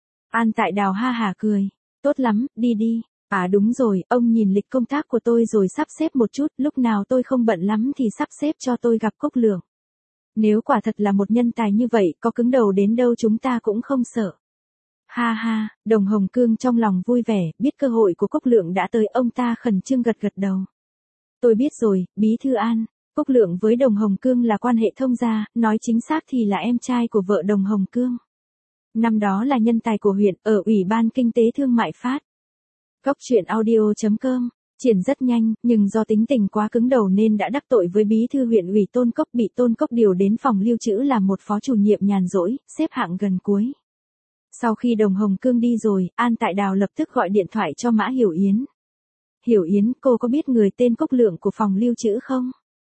An Tại Đào ha hả cười. Tốt lắm, đi đi. À đúng rồi, ông nhìn lịch công tác của tôi rồi sắp xếp một chút, lúc nào tôi không bận lắm thì sắp xếp cho tôi gặp Cốc Lượng. Nếu quả thật là một nhân tài như vậy, có cứng đầu đến đâu chúng ta cũng không sợ. Ha ha, Đồng Hồng Cương trong lòng vui vẻ, biết cơ hội của Cốc Lượng đã tới, ông ta khẩn trương gật gật đầu. Tôi biết rồi, Bí thư An. Cốc Lượng với Đồng Hồng Cương là quan hệ thông gia, nói chính xác thì là em trai của vợ Đồng Hồng Cương. Năm đó là nhân tài của huyện, ở Ủy ban Kinh tế Thương mại phát. Cốc truyện audio chấm com, triển rất nhanh, nhưng do tính tình quá cứng đầu nên đã đắc tội với bí thư huyện ủy Tôn Cốc, bị Tôn Cốc điều đến phòng lưu trữ làm một phó chủ nhiệm nhàn rỗi, xếp hạng gần cuối. Sau khi Đồng Hồng Cương đi rồi, An Tại Đào lập tức gọi điện thoại cho Mã Hiểu Yến. Hiểu Yến, cô có biết người tên Cốc Lượng của phòng lưu trữ không?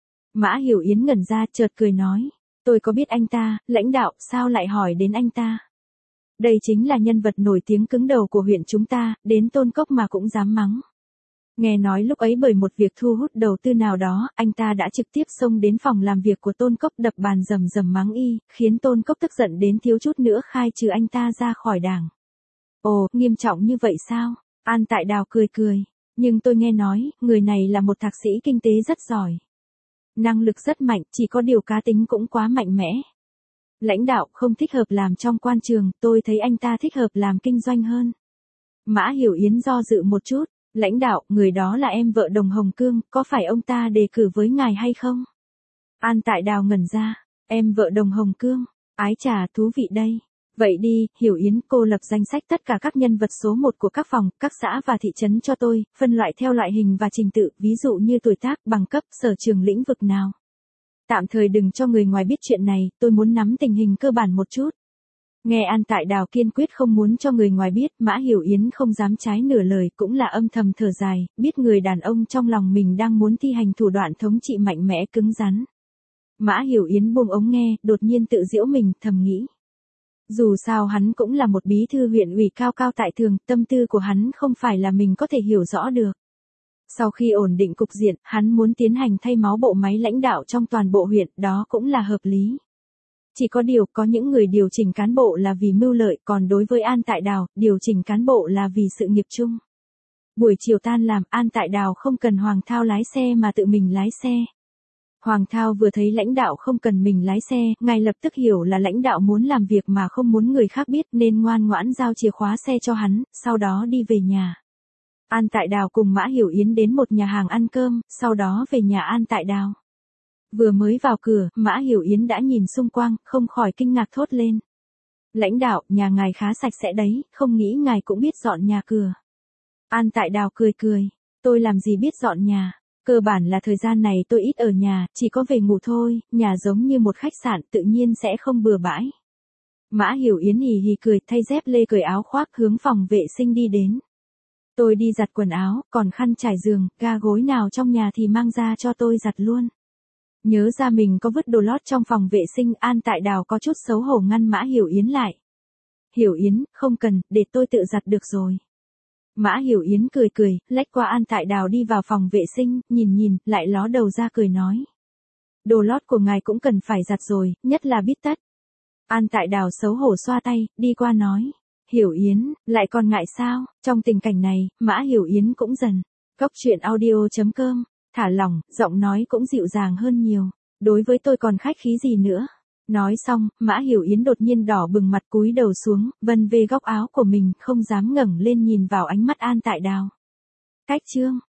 Mã Hiểu Yến ngẩn ra, chợt cười nói. Tôi có biết anh ta, lãnh đạo, sao lại hỏi đến anh ta? Đây chính là nhân vật nổi tiếng cứng đầu của huyện chúng ta, đến Tôn Cốc mà cũng dám mắng. Nghe nói lúc ấy bởi một việc thu hút đầu tư nào đó, anh ta đã trực tiếp xông đến phòng làm việc của Tôn Cốc đập bàn rầm rầm mắng y, khiến Tôn Cốc tức giận đến thiếu chút nữa khai trừ anh ta ra khỏi đảng. Ồ, nghiêm trọng như vậy sao? An Tại Đào cười cười. Nhưng tôi nghe nói, người này là một thạc sĩ kinh tế rất giỏi. Năng lực rất mạnh, chỉ có điều cá tính cũng quá mạnh mẽ. Lãnh đạo không thích hợp làm trong quan trường, tôi thấy anh ta thích hợp làm kinh doanh hơn. Mã Hiểu Yến do dự một chút. Lãnh đạo, người đó là em vợ Đồng Hồng Cương, có phải ông ta đề cử với ngài hay không? An Tại Đào ngẩn ra, em vợ Đồng Hồng Cương, ái chà, thú vị đây. Vậy đi, Hiểu Yến, cô lập danh sách tất cả các nhân vật số một của các phòng, các xã và thị trấn cho tôi, phân loại theo loại hình và trình tự, ví dụ như tuổi tác, bằng cấp, sở trường lĩnh vực nào. Tạm thời đừng cho người ngoài biết chuyện này, tôi muốn nắm tình hình cơ bản một chút. Nghe An Tại Đào kiên quyết không muốn cho người ngoài biết, Mã Hiểu Yến không dám trái nửa lời, cũng là âm thầm thở dài, biết người đàn ông trong lòng mình đang muốn thi hành thủ đoạn thống trị mạnh mẽ cứng rắn. Mã Hiểu Yến buông ống nghe, đột nhiên tự giễu mình, thầm nghĩ. Dù sao hắn cũng là một bí thư huyện ủy cao cao tại thường, tâm tư của hắn không phải là mình có thể hiểu rõ được. Sau khi ổn định cục diện, hắn muốn tiến hành thay máu bộ máy lãnh đạo trong toàn bộ huyện, đó cũng là hợp lý. Chỉ có điều, có những người điều chỉnh cán bộ là vì mưu lợi, còn đối với An Tại Đào, điều chỉnh cán bộ là vì sự nghiệp chung. Buổi chiều tan làm, An Tại Đào không cần Hoàng Thao lái xe mà tự mình lái xe. Hoàng Thao vừa thấy lãnh đạo không cần mình lái xe, ngay lập tức hiểu là lãnh đạo muốn làm việc mà không muốn người khác biết nên ngoan ngoãn giao chìa khóa xe cho hắn, sau đó đi về nhà. An Tại Đào cùng Mã Hiểu Yến đến một nhà hàng ăn cơm, sau đó về nhà An Tại Đào. Vừa mới vào cửa, Mã Hiểu Yến đã nhìn xung quanh, không khỏi kinh ngạc thốt lên. Lãnh đạo, nhà ngài khá sạch sẽ đấy, không nghĩ ngài cũng biết dọn nhà cửa. An Tại Đào cười cười, tôi làm gì biết dọn nhà, cơ bản là thời gian này tôi ít ở nhà, chỉ có về ngủ thôi, nhà giống như một khách sạn tự nhiên sẽ không bừa bãi. Mã Hiểu Yến hì hì cười, thay dép lê cởi áo khoác hướng phòng vệ sinh đi đến. Tôi đi giặt quần áo, còn khăn trải giường, ga gối nào trong nhà thì mang ra cho tôi giặt luôn. Nhớ ra mình có vứt đồ lót trong phòng vệ sinh, An Tại Đào có chút xấu hổ ngăn Mã Hiểu Yến lại. Hiểu Yến, không cần, để tôi tự giặt được rồi. Mã Hiểu Yến cười cười, lách qua An Tại Đào đi vào phòng vệ sinh, nhìn nhìn, lại ló đầu ra cười nói. Đồ lót của ngài cũng cần phải giặt rồi, nhất là bít tất. An Tại Đào xấu hổ xoa tay, đi qua nói. Hiểu Yến, lại còn ngại sao, trong tình cảnh này, Mã Hiểu Yến cũng dần. Cốc truyện audio chấm com, thả lỏng, giọng nói cũng dịu dàng hơn nhiều. Đối với tôi còn khách khí gì nữa. Nói xong, Mã Hiểu Yến đột nhiên đỏ bừng mặt cúi đầu xuống, vân về góc áo của mình, không dám ngẩng lên nhìn vào ánh mắt An Tại Đào. Cách chương.